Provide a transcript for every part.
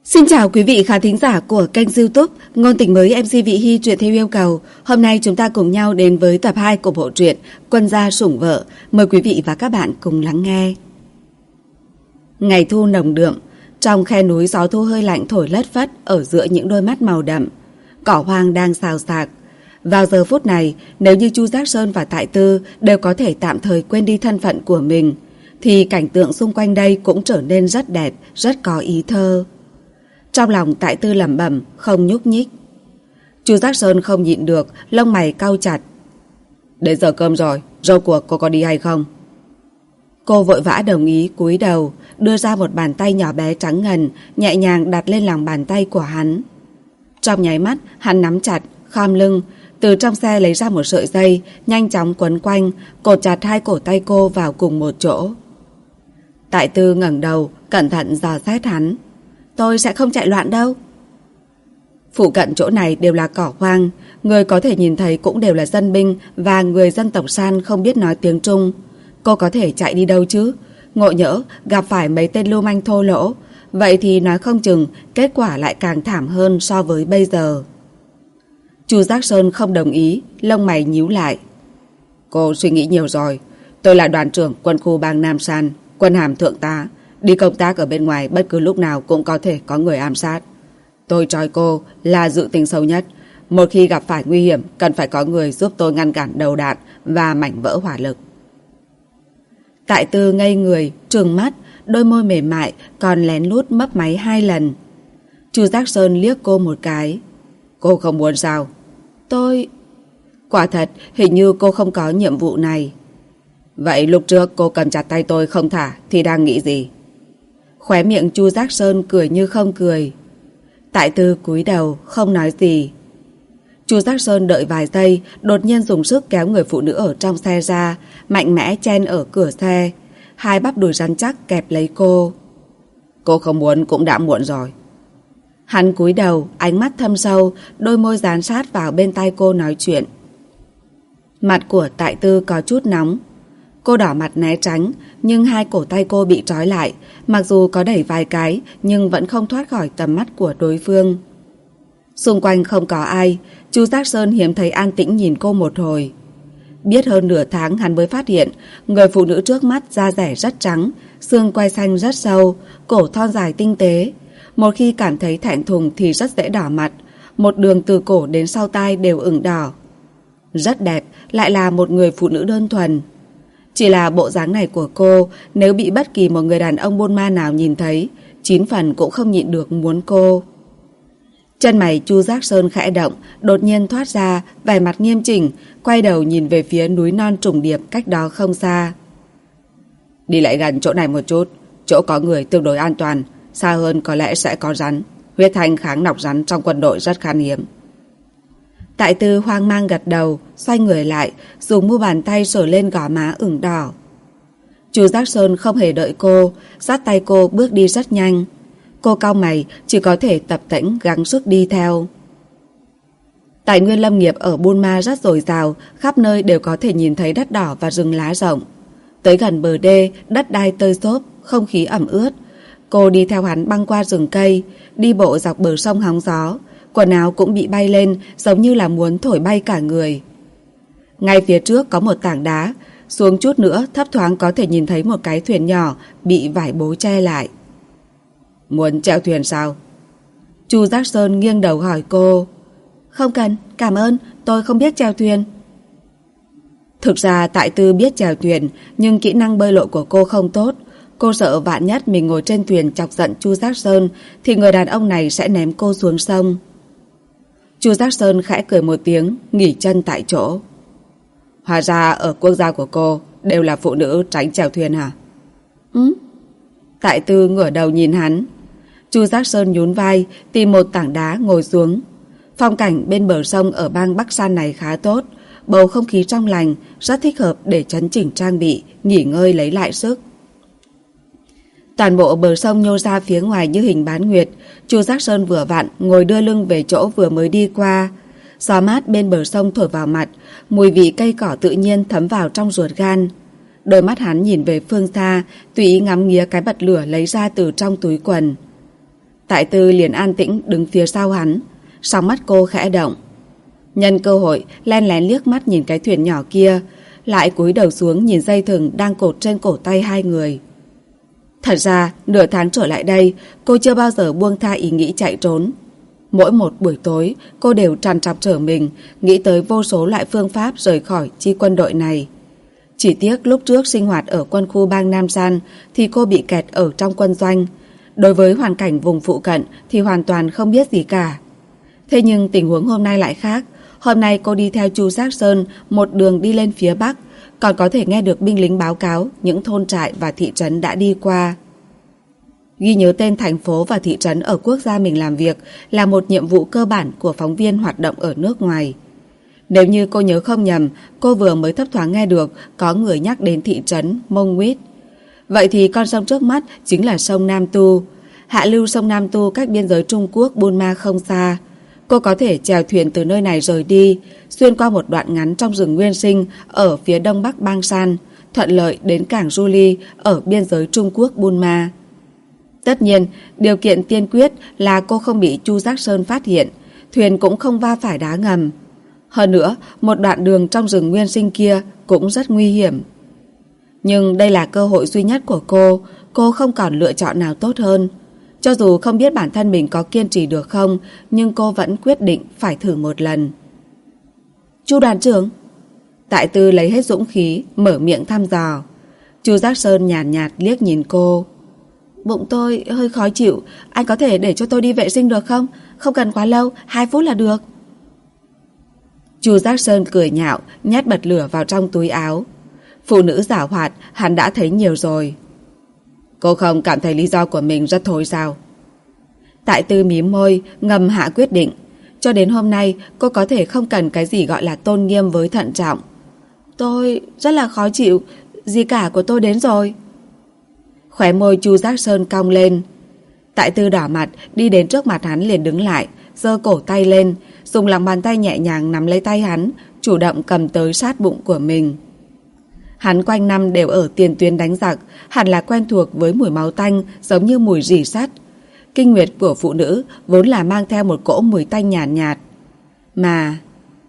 Xin chào quý vị khán thính giả của kênh YouTube Ngôn Tình Mới MC Vị Hy truyện theo yêu cầu. Hôm nay chúng ta cùng nhau đến với tập 2 của bộ truyện Quân gia sủng vợ. Mời quý vị và các bạn cùng lắng nghe. Ngày thu nồng đượm, trong khe núi gió thu hơi lạnh thổi lất phất ở giữa những đôi mắt màu đậm. Cỏ hoang đang xào xạc. Vào giờ phút này, nếu như Chu Giác Sơn và Tại Tư đều có thể tạm thời quên đi thân phận của mình, thì cảnh tượng xung quanh đây cũng trở nên rất đẹp, rất có ý thơ. Trong lòng Tại Tư lẩm bẩm, không nhúc nhích. Chu Giác Sơn không nhịn được, lông mày cau chặt. Đến giờ cơm rồi, rốt cuộc cô có đi hay không? Cô vội vã đồng ý, cúi đầu, đưa ra một bàn tay nhỏ bé trắng ngần, nhẹ nhàng đặt lên lòng bàn tay của hắn. Trong nháy mắt, hắn nắm chặt, khom lưng, từ trong xe lấy ra một sợi dây, nhanh chóng quấn quanh, cột chặt hai cổ tay cô vào cùng một chỗ. Tại Tư ngẩng đầu, cẩn thận dò xét hắn. Tôi sẽ không chạy loạn đâu. Phụ cận chỗ này đều là cỏ hoang, người có thể nhìn thấy cũng đều là dân binh và người dân tộc San không biết nói tiếng Trung. Cô có thể chạy đi đâu chứ? Ngộ nhỡ gặp phải mấy tên lưu manh thô lỗ, vậy thì nói không chừng kết quả lại càng thảm hơn so với bây giờ. Chu Giác Sơn không đồng ý, lông mày nhíu lại. Cô suy nghĩ nhiều rồi. Tôi là đoàn trưởng quân khu bang Nam San, quân hàm thượng tá. Đi công tác ở bên ngoài bất cứ lúc nào cũng có thể có người ám sát. Tôi trói cô là dự tính xấu nhất. Một khi gặp phải nguy hiểm, cần phải có người giúp tôi ngăn cản đầu đạn và mảnh vỡ hỏa lực. Tại Tư ngây người, trừng mắt, đôi môi mềm mại còn lén lút mấp máy 2 lần. Chu Giác Sơn liếc cô một cái. Cô không muốn sao? Tôi... Quả thật, hình như cô không có nhiệm vụ này. Vậy lúc trước cô cầm chặt tay tôi không thả thì đang nghĩ gì? Khóe miệng Chu Giác Sơn cười như không cười. Tại Tư cúi đầu không nói gì. Chu Giác Sơn đợi vài giây, đột nhiên dùng sức kéo người phụ nữ ở trong xe ra, mạnh mẽ chen ở cửa xe. Hai bắp đùi rắn chắc kẹp lấy cô. Cô không muốn cũng đã muộn rồi. Hắn cúi đầu, ánh mắt thâm sâu, đôi môi dán sát vào bên tai cô nói chuyện. Mặt của Tại Tư có chút nóng. Cô đỏ mặt né tránh, nhưng hai cổ tay cô bị trói lại, mặc dù có đẩy vài cái nhưng vẫn không thoát khỏi tầm mắt của đối phương. Xung quanh không có ai, Chu Giác Sơn hiếm thấy an tĩnh nhìn cô một hồi. Biết hơn nửa tháng hắn mới phát hiện, người phụ nữ trước mắt da dẻ rất trắng, xương quai xanh rất sâu, cổ thon dài tinh tế. Một khi cảm thấy thẹn thùng thì rất dễ đỏ mặt, một đường từ cổ đến sau tai đều ửng đỏ. Rất đẹp, lại là một người phụ nữ đơn thuần. Chỉ là bộ dáng này của cô, nếu bị bất kỳ một người đàn ông buôn ma nào nhìn thấy, 9 phần cũng không nhịn được muốn cô. Chân mày Chu Giác Sơn khẽ động, đột nhiên thoát ra, vẻ mặt nghiêm chỉnh, quay đầu nhìn về phía núi non trùng điệp cách đó không xa. Đi lại gần chỗ này một chút, chỗ có người tương đối an toàn, xa hơn có lẽ sẽ có rắn. Huyết thanh kháng nọc rắn trong quân đội rất khan hiếm. Tại Tư hoang mang gật đầu, xoay người lại, dùng mu bàn tay sờ lên gò má ửng đỏ. Chu Giác Sơn không hề đợi cô, dắt tay cô bước đi rất nhanh. Cô cau mày, chỉ có thể tập tễnh gắng sức đi theo. Tài nguyên lâm nghiệp ở Buôn Ma rất dồi dào, khắp nơi đều có thể nhìn thấy đất đỏ và rừng lá rộng. Tới gần bờ đê, đất đai tơi xốp, không khí ẩm ướt. Cô đi theo hắn băng qua rừng cây, đi bộ dọc bờ sông hóng gió. Quần áo cũng bị bay lên, giống như là muốn thổi bay cả người. Ngay phía trước có một tảng đá, xuống chút nữa thấp thoáng có thể nhìn thấy một cái thuyền nhỏ bị vải bố che lại. Muốn chèo thuyền sao? Chu Giác Sơn nghiêng đầu hỏi cô. Không cần, cảm ơn, tôi không biết chèo thuyền. Thực ra Tại Tư biết chèo thuyền, nhưng kỹ năng bơi lội của cô không tốt. Cô sợ vạn nhất mình ngồi trên thuyền chọc giận Chu Giác Sơn thì người đàn ông này sẽ ném cô xuống sông. Chu Giác Sơn khẽ cười một tiếng, nghỉ chân tại chỗ. Hóa ra ở quốc gia của cô đều là phụ nữ tránh chèo thuyền hả? Tại Tư ngửa đầu nhìn hắn. Chu Giác Sơn nhún vai, tìm một tảng đá ngồi xuống. Phong cảnh bên bờ sông ở bang Bắc San này khá tốt, bầu không khí trong lành, rất thích hợp để chấn chỉnh trang bị, nghỉ ngơi lấy lại sức. Toàn bộ bờ sông nhô ra phía ngoài như hình bán nguyệt. Chu Giác Sơn vừa vặn ngồi đưa lưng về chỗ vừa mới đi qua. Gió mát bên bờ sông thổi vào mặt, mùi vị cây cỏ tự nhiên thấm vào trong ruột gan. Đôi mắt hắn nhìn về phương xa, tùy ý ngắm nghía cái bật lửa lấy ra từ trong túi quần. Tại Tư liền an tĩnh đứng phía sau hắn, sóng mắt cô khẽ động. Nhân cơ hội len lén liếc mắt nhìn cái thuyền nhỏ kia, lại cúi đầu xuống nhìn dây thừng đang cột trên cổ tay hai người. Thật ra, nửa tháng trở lại đây, cô chưa bao giờ buông tha ý nghĩ chạy trốn. Mỗi một buổi tối, cô đều trằn trọc trở mình, nghĩ tới vô số loại phương pháp rời khỏi chi quân đội này. Chỉ tiếc lúc trước sinh hoạt ở quân khu bang Nam San thì cô bị kẹt ở trong quân doanh. Đối với hoàn cảnh vùng phụ cận thì hoàn toàn không biết gì cả. Thế nhưng tình huống hôm nay lại khác. Hôm nay cô đi theo Chu Giác Sơn một đường đi lên phía Bắc, còn có thể nghe được binh lính báo cáo những thôn trại và thị trấn đã đi qua. Ghi nhớ tên thành phố và thị trấn ở quốc gia mình làm việc là một nhiệm vụ cơ bản của phóng viên hoạt động ở nước ngoài. Nếu như cô nhớ không nhầm, cô vừa mới thấp thoáng nghe được có người nhắc đến thị trấn Mông Nguyết. Vậy thì con sông trước mắt chính là sông Nam Tu. Hạ lưu sông Nam Tu cách biên giới Trung Quốc Burma không xa. Cô có thể chèo thuyền từ nơi này rời đi, xuyên qua một đoạn ngắn trong rừng nguyên sinh ở phía đông bắc Bang San, thuận lợi đến cảng Juli ở biên giới Trung Quốc Burma. Tất nhiên, điều kiện tiên quyết là cô không bị Chu Giác Sơn phát hiện, thuyền cũng không va phải đá ngầm. Hơn nữa, một đoạn đường trong rừng nguyên sinh kia cũng rất nguy hiểm. Nhưng đây là cơ hội duy nhất của cô không còn lựa chọn nào tốt hơn. Cho dù không biết bản thân mình có kiên trì được không, nhưng cô vẫn quyết định phải thử một lần. Chu đoàn trưởng. Tại Tư lấy hết dũng khí, mở miệng thăm dò. Chu Giác Sơn nhàn nhạt liếc nhìn cô. Bụng tôi hơi khó chịu, anh có thể để cho tôi đi vệ sinh được không? Không cần quá lâu, 2 phút là được. Chu Giác Sơn cười nhạo, nhét bật lửa vào trong túi áo. Phụ nữ giảo hoạt, hắn đã thấy nhiều rồi. Cô không cảm thấy lý do của mình rất thối sao? Tại Tư mím môi, ngầm hạ quyết định. Cho đến hôm nay, cô có thể không cần cái gì gọi là tôn nghiêm với thận trọng. Tôi rất là khó chịu, dì cả của tôi đến rồi. Khóe môi Chu Giác Sơn cong lên. Tại Tư đỏ mặt, đi đến trước mặt hắn liền đứng lại, giơ cổ tay lên, dùng lòng bàn tay nhẹ nhàng nắm lấy tay hắn, chủ động cầm tới sát bụng của mình. Hắn quanh năm đều ở tiền tuyến đánh giặc, hẳn là quen thuộc với mùi máu tanh giống như mùi rỉ sắt. Kinh nguyệt của phụ nữ vốn là mang theo một cỗ mùi tanh nhàn nhạt. Mà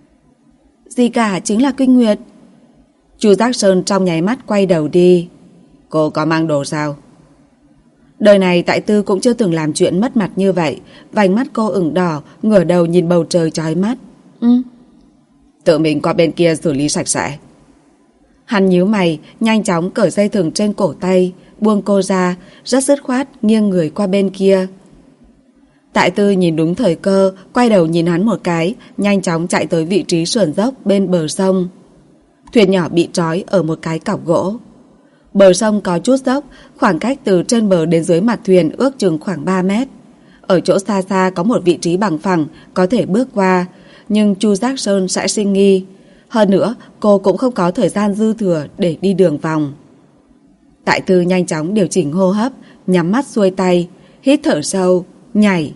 gì cả chính là kinh nguyệt. Chu Giác Sơn trong nháy mắt quay đầu đi. Cô có mang đồ sao? Đời này Tại Tư cũng chưa từng làm chuyện mất mặt như vậy. Vành mắt cô ửng đỏ, ngửa đầu nhìn bầu trời chói mắt. Tự mình qua bên kia xử lý sạch sẽ. Hắn nhíu mày, nhanh chóng cởi dây thừng trên cổ tay, buông cô ra, rất dứt khoát nghiêng người qua bên kia. Tại Tư nhìn đúng thời cơ, quay đầu nhìn hắn một cái, nhanh chóng chạy tới vị trí sườn dốc bên bờ sông. Thuyền nhỏ bị trói ở một cái cọc gỗ. Bờ sông có chút dốc, khoảng cách từ trên bờ đến dưới mặt thuyền ước chừng khoảng 3 mét. Ở chỗ xa xa có một vị trí bằng phẳng, có thể bước qua, nhưng Chu Giác Sơn sẽ sinh nghi. Hơn nữa, cô cũng không có thời gian dư thừa để đi đường vòng. Tại Tư nhanh chóng điều chỉnh hô hấp, nhắm mắt xuôi tay, hít thở sâu, nhảy.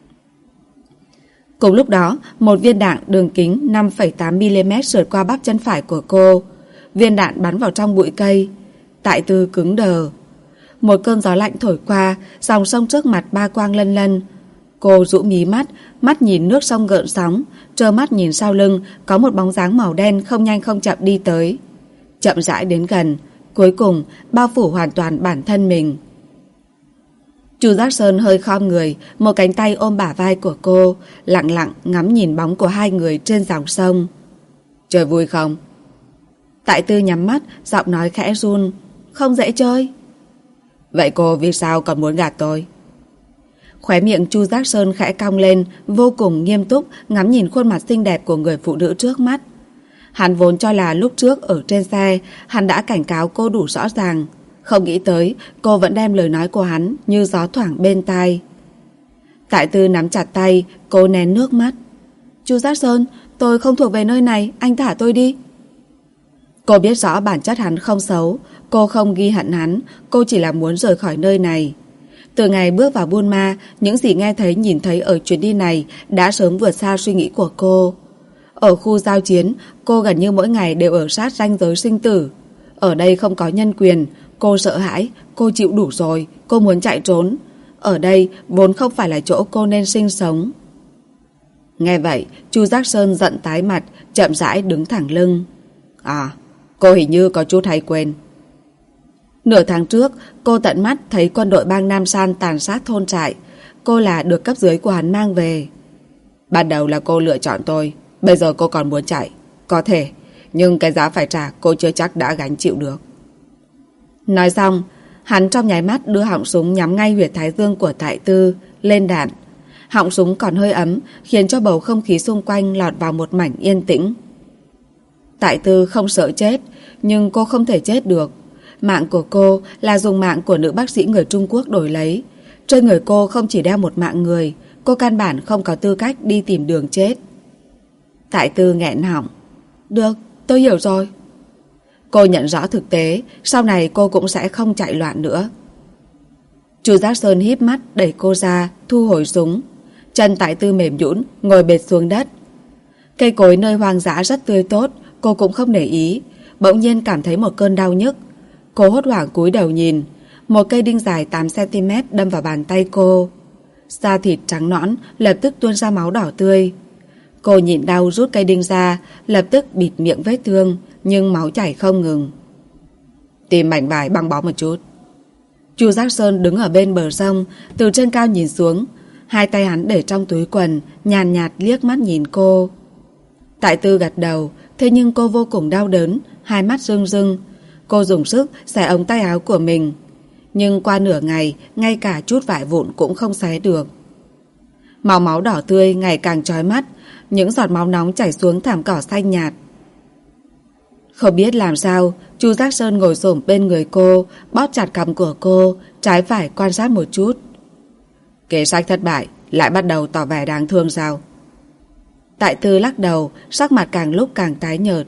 Cùng lúc đó, một viên đạn đường kính 5,8mm sượt qua bắp chân phải của cô. Viên đạn bắn vào trong bụi cây. Tại Tư cứng đờ. Một cơn gió lạnh thổi qua, dòng sông trước mặt ba quang lân lân. Cô rũ mí mắt, mắt nhìn nước sông gợn sóng, trơ mắt nhìn sau lưng có một bóng dáng màu đen không nhanh không chậm đi tới. Chậm rãi đến gần, cuối cùng bao phủ hoàn toàn bản thân mình. Chu Giác Sơn hơi khom người, một cánh tay ôm bả vai của cô, lặng lặng ngắm nhìn bóng của hai người trên dòng sông. Chơi vui không? Tại Tư nhắm mắt, giọng nói khẽ run. Không dễ chơi. Vậy cô vì sao còn muốn gạt tôi? Khóe miệng Chu Giác Sơn khẽ cong lên, vô cùng nghiêm túc ngắm nhìn khuôn mặt xinh đẹp của người phụ nữ trước mắt. Hắn vốn cho là lúc trước ở trên xe hắn đã cảnh cáo cô đủ rõ ràng, không nghĩ tới cô vẫn đem lời nói của hắn như gió thoảng bên tai. Tại Tư nắm chặt tay, cô nén nước mắt. Chu Giác Sơn, tôi không thuộc về nơi này, anh thả tôi đi. Cô biết rõ bản chất hắn không xấu, cô không ghi hận hắn, cô chỉ là muốn rời khỏi nơi này. Từ ngày bước vào Burma, những gì nghe thấy nhìn thấy ở chuyến đi này đã sớm vượt xa suy nghĩ của cô. Ở khu giao chiến, cô gần như mỗi ngày đều ở sát ranh giới sinh tử. Ở đây không có nhân quyền, cô sợ hãi, cô chịu đủ rồi, cô muốn chạy trốn. Ở đây vốn không phải là chỗ cô nên sinh sống. Nghe vậy, Chu Giác Sơn giận tái mặt, chậm rãi đứng thẳng lưng. À, cô hình như có chút hay quên. Nửa tháng trước, cô tận mắt thấy quân đội bang Nam San tàn sát thôn trại. Cô là được cấp dưới của hắn mang về. Ban đầu là cô lựa chọn tôi, bây giờ cô còn muốn chạy. Có thể, nhưng cái giá phải trả cô chưa chắc đã gánh chịu được. Nói xong, hắn trong nháy mắt đưa họng súng nhắm ngay huyệt thái dương của Tại Tư, lên đạn. Họng súng còn hơi ấm, khiến cho bầu không khí xung quanh lọt vào một mảnh yên tĩnh. Tại Tư không sợ chết, nhưng cô không thể chết được. Mạng của cô là dùng mạng của nữ bác sĩ người Trung Quốc đổi lấy. Trên người cô không chỉ đeo một mạng người, cô căn bản không có tư cách đi tìm đường chết. Tại Tư nghẹn họng. Được, tôi hiểu rồi. Cô nhận rõ thực tế, sau này cô cũng sẽ không chạy loạn nữa. Chu Giác Sơn híp mắt đẩy cô ra, thu hồi súng. Chân Tại Tư mềm nhũn, ngồi bệt xuống đất. Cây cối nơi hoang dã rất tươi tốt, cô cũng không để ý. Bỗng nhiên cảm thấy một cơn đau nhức. Cô hốt hoảng cúi đầu nhìn. Một cây đinh dài 8cm đâm vào bàn tay cô. Da thịt trắng nõn, lập tức tuôn ra máu đỏ tươi. Cô nhịn đau rút cây đinh ra, lập tức bịt miệng vết thương, nhưng máu chảy không ngừng. Tìm mảnh vải băng bó một chút. Chu Giác Sơn đứng ở bên bờ sông, từ trên cao nhìn xuống. Hai tay hắn để trong túi quần, nhàn nhạt liếc mắt nhìn cô. Tại Tư gật đầu, thế nhưng cô vô cùng đau đớn, hai mắt rưng rưng. Cô dùng sức xẻ ống tay áo của mình. Nhưng qua nửa ngày, ngay cả chút vải vụn cũng không xé được. Màu máu đỏ tươi ngày càng chói mắt, những giọt máu nóng chảy xuống thảm cỏ xanh nhạt. Không biết làm sao, Chu Giác Sơn ngồi xổm bên người cô, bóp chặt cằm của cô, trái phải quan sát một chút. Kế sách thất bại, lại bắt đầu tỏ vẻ đáng thương sao? Tại Tư lắc đầu, sắc mặt càng lúc càng tái nhợt.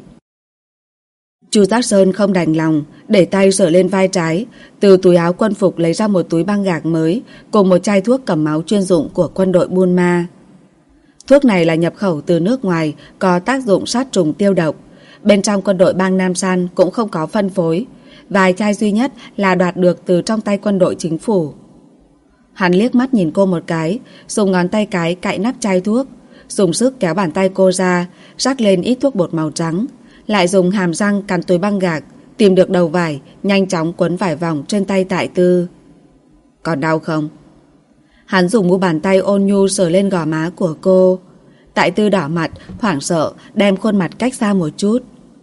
Chu Giác Sơn không đành lòng, để tay sờ lên vai trái, từ túi áo quân phục lấy ra một túi băng gạc mới, cùng một chai thuốc cầm máu chuyên dụng của quân đội Burma. Thuốc này là nhập khẩu từ nước ngoài, có tác dụng sát trùng tiêu độc. Bên trong quân đội bang Nam San cũng không có phân phối. Vài chai duy nhất là đoạt được từ trong tay quân đội chính phủ. Hắn liếc mắt nhìn cô một cái, dùng ngón tay cái cạy nắp chai thuốc, dùng sức kéo bàn tay cô ra, rắc lên ít thuốc bột màu trắng, lại dùng hàm răng cắn túi băng gạc, tìm được đầu vải, nhanh chóng quấn vải vòng trên tay Tại Tư. Còn đau không? Hắn dùng mu bàn tay ôn nhu sờ lên gò má của cô. Tại Tư đỏ mặt, hoảng sợ, đem khuôn mặt cách xa một chút.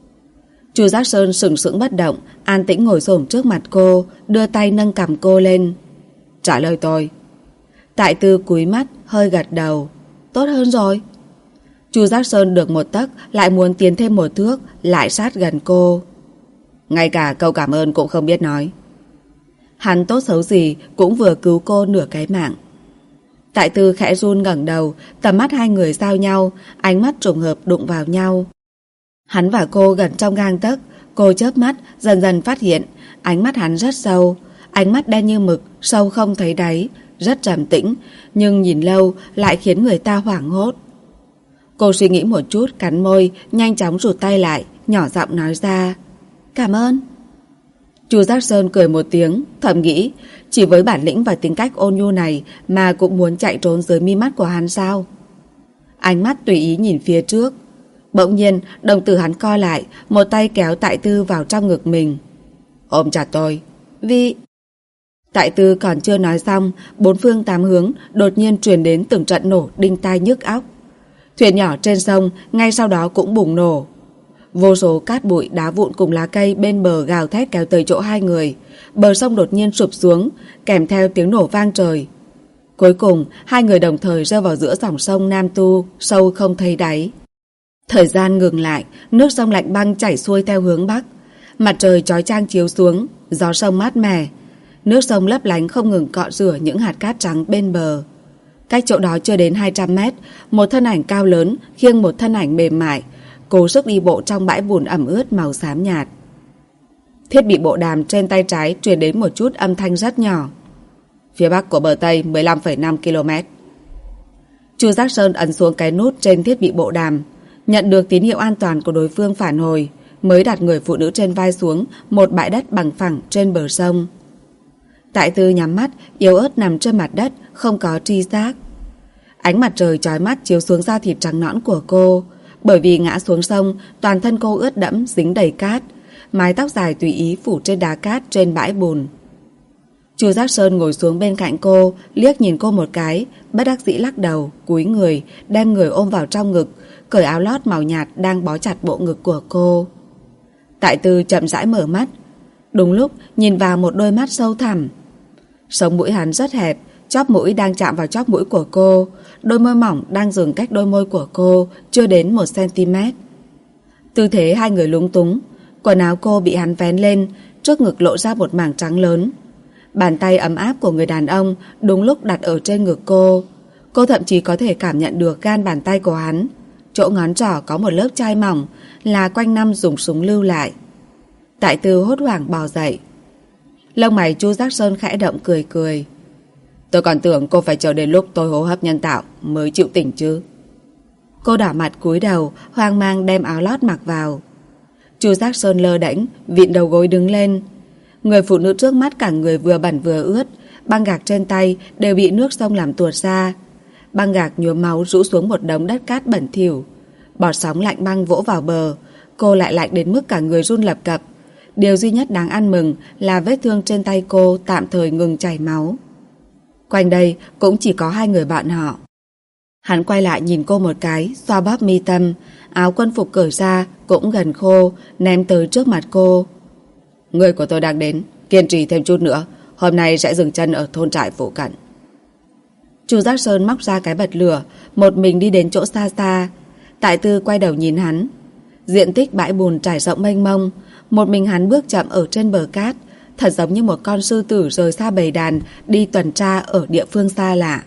Chu Giác Sơn sừng sững bất động, an tĩnh ngồi xổm trước mặt cô, đưa tay nâng cằm cô lên. Trả lời tôi. Tại Tư cúi mắt, hơi gật đầu. Tốt hơn rồi. Chu Giác Sơn được một tấc, lại muốn tiến thêm một thước, lại sát gần cô. Ngay cả câu cảm ơn cũng không biết nói. Hắn tốt xấu gì cũng vừa cứu cô nửa cái mạng. Tại Tư khẽ run ngẩng đầu, tầm mắt hai người giao nhau, ánh mắt trùng hợp đụng vào nhau. Hắn và cô gần trong gang tấc, cô chớp mắt, dần dần phát hiện, ánh mắt hắn rất sâu, ánh mắt đen như mực, sâu không thấy đáy, rất trầm tĩnh, nhưng nhìn lâu lại khiến người ta hoảng hốt. Cô suy nghĩ một chút, cắn môi, nhanh chóng rụt tay lại, nhỏ giọng nói ra, cảm ơn. Chu Giác Sơn cười một tiếng, thầm nghĩ, chỉ với bản lĩnh và tính cách ôn nhu này mà cũng muốn chạy trốn dưới mi mắt của hắn sao? Ánh mắt tùy ý nhìn phía trước. Bỗng nhiên, đồng tử hắn co lại, một tay kéo Tại Tư vào trong ngực mình. Ôm chặt tôi. Vì... Tại Tư còn chưa nói xong, bốn phương tám hướng đột nhiên truyền đến từng trận nổ đinh tai nhức óc. Thuyền nhỏ trên sông ngay sau đó cũng bùng nổ. Vô số cát bụi, đá vụn cùng lá cây bên bờ gào thét kéo tới chỗ hai người. Bờ sông đột nhiên sụp xuống, kèm theo tiếng nổ vang trời. Cuối cùng, hai người đồng thời rơi vào giữa dòng sông Nam Tu, sâu không thấy đáy. Thời gian ngừng lại, nước sông lạnh băng chảy xuôi theo hướng bắc. Mặt trời chói chang chiếu xuống, gió sông mát mẻ. Nước sông lấp lánh không ngừng cọ rửa những hạt cát trắng bên bờ. Cách chỗ đó chưa đến 200 mét, một thân ảnh cao lớn khiêng một thân ảnh mềm mại, cố sức đi bộ trong bãi bùn ẩm ướt màu xám nhạt. Thiết bị bộ đàm trên tay trái truyền đến một chút âm thanh rất nhỏ. Phía bắc của bờ Tây 15,5 km. Chu Giác Sơn ấn xuống cái nút trên thiết bị bộ đàm, nhận được tín hiệu an toàn của đối phương phản hồi, mới đặt người phụ nữ trên vai xuống một bãi đất bằng phẳng trên bờ sông. Tại Tư nhắm mắt, yếu ớt nằm trên mặt đất, không có tri giác. Ánh mặt trời chói mắt chiếu xuống da thịt trắng nõn của cô. Bởi vì ngã xuống sông, toàn thân cô ướt đẫm dính đầy cát. Mái tóc dài tùy ý phủ trên đá cát trên bãi bùn. Chu Giác Sơn ngồi xuống bên cạnh cô, liếc nhìn cô một cái, bất đắc dĩ lắc đầu, cúi người, đem người ôm vào trong ngực, cởi áo lót màu nhạt đang bó chặt bộ ngực của cô. Tại Tư chậm rãi mở mắt. Đúng lúc nhìn vào một đôi mắt sâu thẳm. Sống mũi hắn rất hẹp, chóp mũi đang chạm vào chóp mũi của cô, đôi môi mỏng đang dừng cách đôi môi của cô chưa đến 1 cm. Tư thế hai người lúng túng. Quần áo cô bị hắn vén lên, trước ngực lộ ra một mảng trắng lớn. Bàn tay ấm áp của người đàn ông đúng lúc đặt ở trên ngực cô. Cô thậm chí có thể cảm nhận được gan bàn tay của hắn. Chỗ ngón trỏ có một lớp chai mỏng, là quanh năm dùng súng lưu lại. Tại Tư hốt hoảng bò dậy. Lông mày Chu Giác Sơn khẽ động cười cười. Tôi còn tưởng cô phải chờ đến lúc tôi hô hấp nhân tạo mới chịu tỉnh chứ. Cô đỏ mặt cúi đầu, hoang mang đem áo lót mặc vào. Chu Giác Sơn lơ đễnh, vịn đầu gối đứng lên. Người phụ nữ trước mắt cả người vừa bẩn vừa ướt, băng gạc trên tay đều bị nước sông làm tuột ra. Băng gạc nhuốm máu rũ xuống một đống đất cát bẩn thỉu. Bọt sóng lạnh băng vỗ vào bờ, cô lại lạnh đến mức cả người run lập cập. Điều duy nhất đáng ăn mừng là vết thương trên tay cô tạm thời ngừng chảy máu. Quanh đây cũng chỉ có hai người bạn họ. Hắn quay lại nhìn cô một cái, xoa bóp mi tâm, áo quân phục cởi ra cũng gần khô, ném tới trước mặt cô. Người của tôi đang đến, kiên trì thêm chút nữa, hôm nay sẽ dừng chân ở thôn trại phụ cận. Chu Giác Sơn móc ra cái bật lửa, một mình đi đến chỗ xa xa. Tại Tư quay đầu nhìn hắn. Diện tích bãi bùn trải rộng mênh mông, một mình hắn bước chậm ở trên bờ cát, thật giống như một con sư tử rời xa bầy đàn đi tuần tra ở địa phương xa lạ.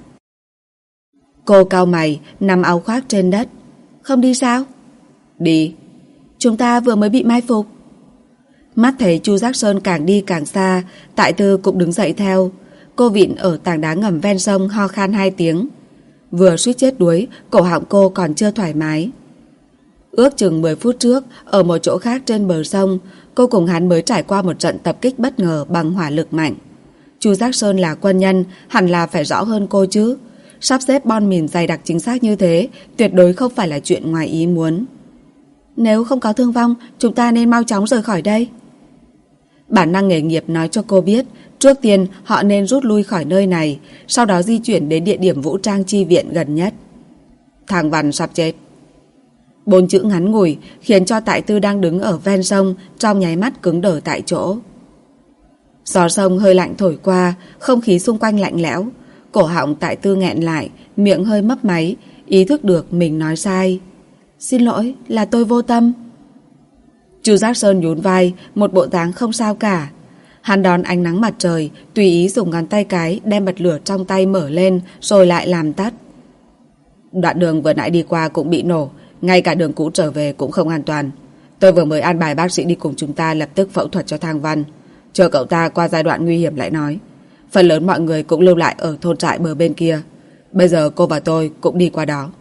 Cô cau mày, nằm áo khoác trên đất. Không đi sao? Đi. Chúng ta vừa mới bị mai phục. Mắt thấy Chu Giác Sơn càng đi càng xa, Tại Tư cũng đứng dậy theo. Cô vịn ở tảng đá ngầm ven sông ho khan 2 tiếng. Vừa suýt chết đuối, cổ họng cô còn chưa thoải mái. Ước chừng 10 phút trước, ở một chỗ khác trên bờ sông, cô cùng hắn mới trải qua một trận tập kích bất ngờ bằng hỏa lực mạnh. Chu Giác Sơn là quân nhân, hẳn là phải rõ hơn cô chứ. Sắp xếp bom mìn dày đặc chính xác như thế, tuyệt đối không phải là chuyện ngoài ý muốn. Nếu không có thương vong, chúng ta nên mau chóng rời khỏi đây. Bản năng nghề nghiệp nói cho cô biết, trước tiên họ nên rút lui khỏi nơi này, sau đó di chuyển đến địa điểm vũ trang chi viện gần nhất. Thằng Văn sắp chết. 4 chữ ngắn ngủi khiến cho Tại Tư đang đứng ở ven sông trong nháy mắt cứng đờ tại chỗ. Gió sông hơi lạnh thổi qua, không khí xung quanh lạnh lẽo. Cổ họng Tại Tư nghẹn lại, miệng hơi mấp máy, ý thức được mình nói sai. Xin lỗi, là tôi vô tâm. Chu Giác Sơn nhún vai, một bộ dáng không sao cả. Hắn đón ánh nắng mặt trời, tùy ý dùng ngón tay cái đem bật lửa trong tay mở lên rồi lại làm tắt. Đoạn đường vừa nãy đi qua cũng bị nổ, ngay cả đường cũ trở về cũng không an toàn. Tôi vừa mới an bài bác sĩ đi cùng chúng ta lập tức phẫu thuật cho Thang Văn, chờ cậu ta qua giai đoạn nguy hiểm lại nói. Phần lớn mọi người cũng lưu lại ở thôn trại bờ bên kia. Bây giờ cô và tôi cũng đi qua đó.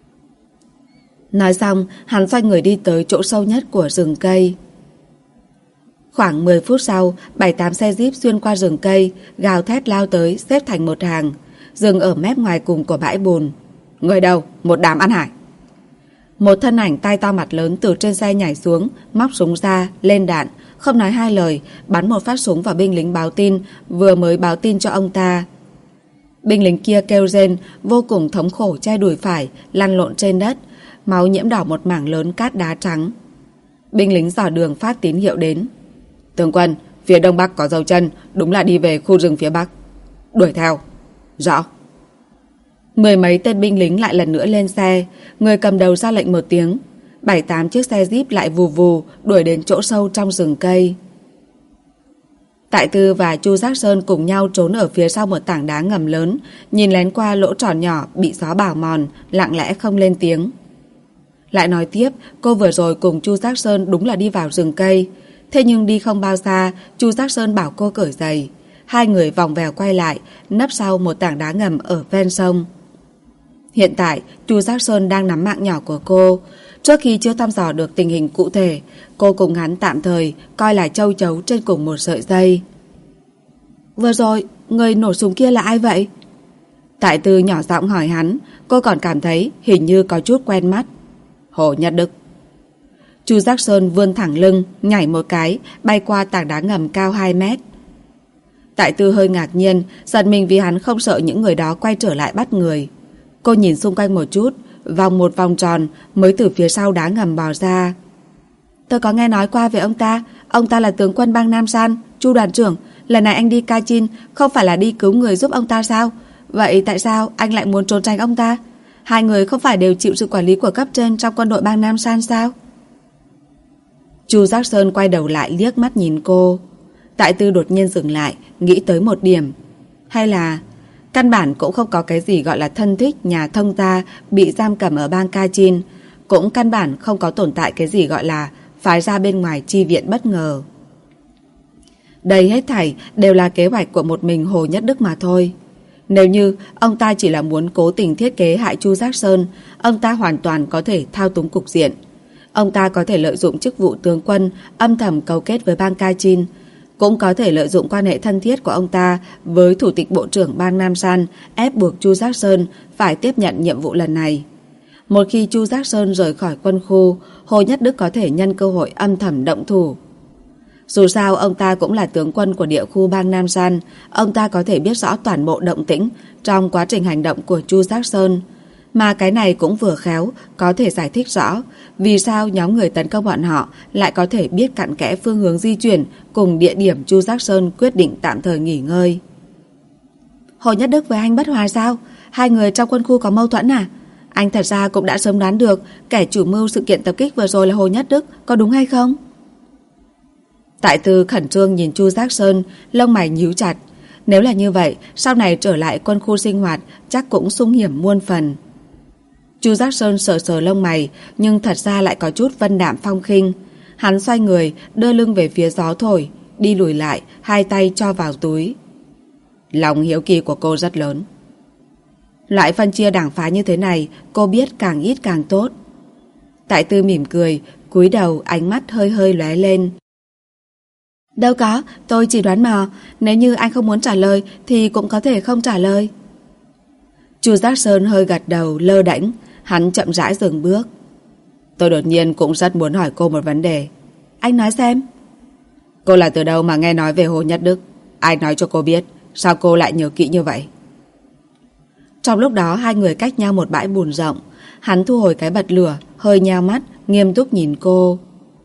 Nói xong, hắn xoay người đi tới chỗ sâu nhất của rừng cây. Khoảng 10 phút sau, 7-8 xe jeep xuyên qua rừng cây, gào thét lao tới, xếp thành một hàng, dừng ở mép ngoài cùng của bãi bùn. Người đâu? Một đám ăn hải. Một thân ảnh tai to mặt lớn từ trên xe nhảy xuống, móc súng ra, lên đạn, không nói hai lời, bắn một phát súng vào binh lính báo tin vừa mới báo tin cho ông ta. Binh lính kia kêu rên, vô cùng thống khổ che đùi phải, lăn lộn trên đất, máu nhiễm đỏ một mảng lớn cát đá trắng. Binh lính dò đường phát tín hiệu đến. Tướng quân, phía đông bắc có dấu chân, đúng là đi về khu rừng phía bắc. Đuổi theo. Rõ. 10 mấy tên binh lính lại lần nữa lên xe, người cầm đầu ra lệnh một tiếng. 7-8 chiếc xe jeep lại vù vù đuổi đến chỗ sâu trong rừng cây. Tại Tư và Chu Giác Sơn cùng nhau trốn ở phía sau một tảng đá ngầm lớn, nhìn lén qua lỗ tròn nhỏ bị gió bào mòn, lặng lẽ không lên tiếng. Lại nói tiếp, cô vừa rồi cùng Chu Giác Sơn đúng là đi vào rừng cây. Thế nhưng đi không bao xa, Chu Giác Sơn bảo cô cởi giày. Hai người vòng vèo quay lại, nấp sau một tảng đá ngầm ở ven sông. Hiện tại, Chu Giác Sơn đang nắm mạng nhỏ của cô. Trước khi chưa thăm dò được tình hình cụ thể, cô cùng hắn tạm thời coi là châu chấu trên cùng một sợi dây. Vừa rồi, người nổ súng kia là ai vậy? Tại Tư nhỏ giọng hỏi hắn. Cô còn cảm thấy hình như có chút quen mắt. Hồ Nhất Đức. Chu Giác Sơn vươn thẳng lưng, nhảy một cái, bay qua tảng đá ngầm cao 2 mét. Tại Tư hơi ngạc nhiên, giật mình vì hắn không sợ những người đó quay trở lại bắt người. Cô nhìn xung quanh một chút, vòng một vòng tròn mới từ phía sau đá ngầm bò ra. Tôi có nghe nói qua về ông ta là tướng quân bang Nam San, Chu đoàn trưởng. Lần này anh đi Kachin không phải là đi cứu người giúp ông ta sao? Vậy tại sao anh lại muốn trốn tránh ông ta? Hai người không phải đều chịu sự quản lý của cấp trên trong quân đội bang Nam San sao? Chu Giác Sơn quay đầu lại liếc mắt nhìn cô. Tại Tư đột nhiên dừng lại, nghĩ tới một điểm. Hay là căn bản cũng không có cái gì gọi là thân thích nhà thông gia bị giam cầm ở bang Kachin, cũng căn bản không có tồn tại cái gì gọi là phái ra bên ngoài chi viện bất ngờ. Đây hết thảy đều là kế hoạch của một mình Hồ Nhất Đức mà thôi. Nếu như ông ta chỉ là muốn cố tình thiết kế hại Chu Giác Sơn, ông ta hoàn toàn có thể thao túng cục diện. Ông ta có thể lợi dụng chức vụ tướng quân âm thầm cấu kết với bang Kachin, cũng có thể lợi dụng quan hệ thân thiết của ông ta với thủ tịch bộ trưởng bang Nam San ép buộc Chu Giác Sơn phải tiếp nhận nhiệm vụ lần này. Một khi Chu Giác Sơn rời khỏi quân khu, Hồ Nhất Đức có thể nhân cơ hội âm thầm động thủ. Dù sao ông ta cũng là tướng quân của địa khu bang Nam San, ông ta có thể biết rõ toàn bộ động tĩnh trong quá trình hành động của Chu Giác Sơn. Mà cái này cũng vừa khéo, có thể giải thích rõ vì sao nhóm người tấn công bọn họ lại có thể biết cặn kẽ phương hướng di chuyển cùng địa điểm Chu Giác Sơn quyết định tạm thời nghỉ ngơi. Hồ Nhất Đức với anh bất hòa sao? Hai người trong quân khu có mâu thuẫn à? Anh thật ra cũng đã sớm đoán được kẻ chủ mưu sự kiện tập kích vừa rồi là Hồ Nhất Đức, có đúng hay không? Tại Tư khẩn trương nhìn Chu Giác Sơn, lông mày nhíu chặt. Nếu là như vậy, sau này trở lại quân khu sinh hoạt chắc cũng sung hiểm muôn phần. Chu Giác Sơn sờ sờ lông mày, nhưng thật ra lại có chút vân đạm phong khinh. Hắn xoay người, đưa lưng về phía gió thổi, đi lùi lại, hai tay cho vào túi. Lòng hiếu kỳ của cô rất lớn. Loại phân chia đảng phái như thế này, cô biết càng ít càng tốt. Tại Tư mỉm cười, cúi đầu, ánh mắt hơi hơi lóe lên. Đâu có, tôi chỉ đoán mò. Nếu như anh không muốn trả lời thì cũng có thể không trả lời. Chu Giác Sơn hơi gật đầu, lơ đễnh. Hắn chậm rãi dừng bước. Tôi đột nhiên cũng rất muốn hỏi cô một vấn đề. Anh nói xem. Cô là từ đâu mà nghe nói về Hồ Nhất Đức? Ai nói cho cô biết? Sao cô lại nhớ kỹ như vậy? Trong lúc đó hai người cách nhau một bãi bùn rộng. Hắn thu hồi cái bật lửa, hơi nheo mắt, nghiêm túc nhìn cô.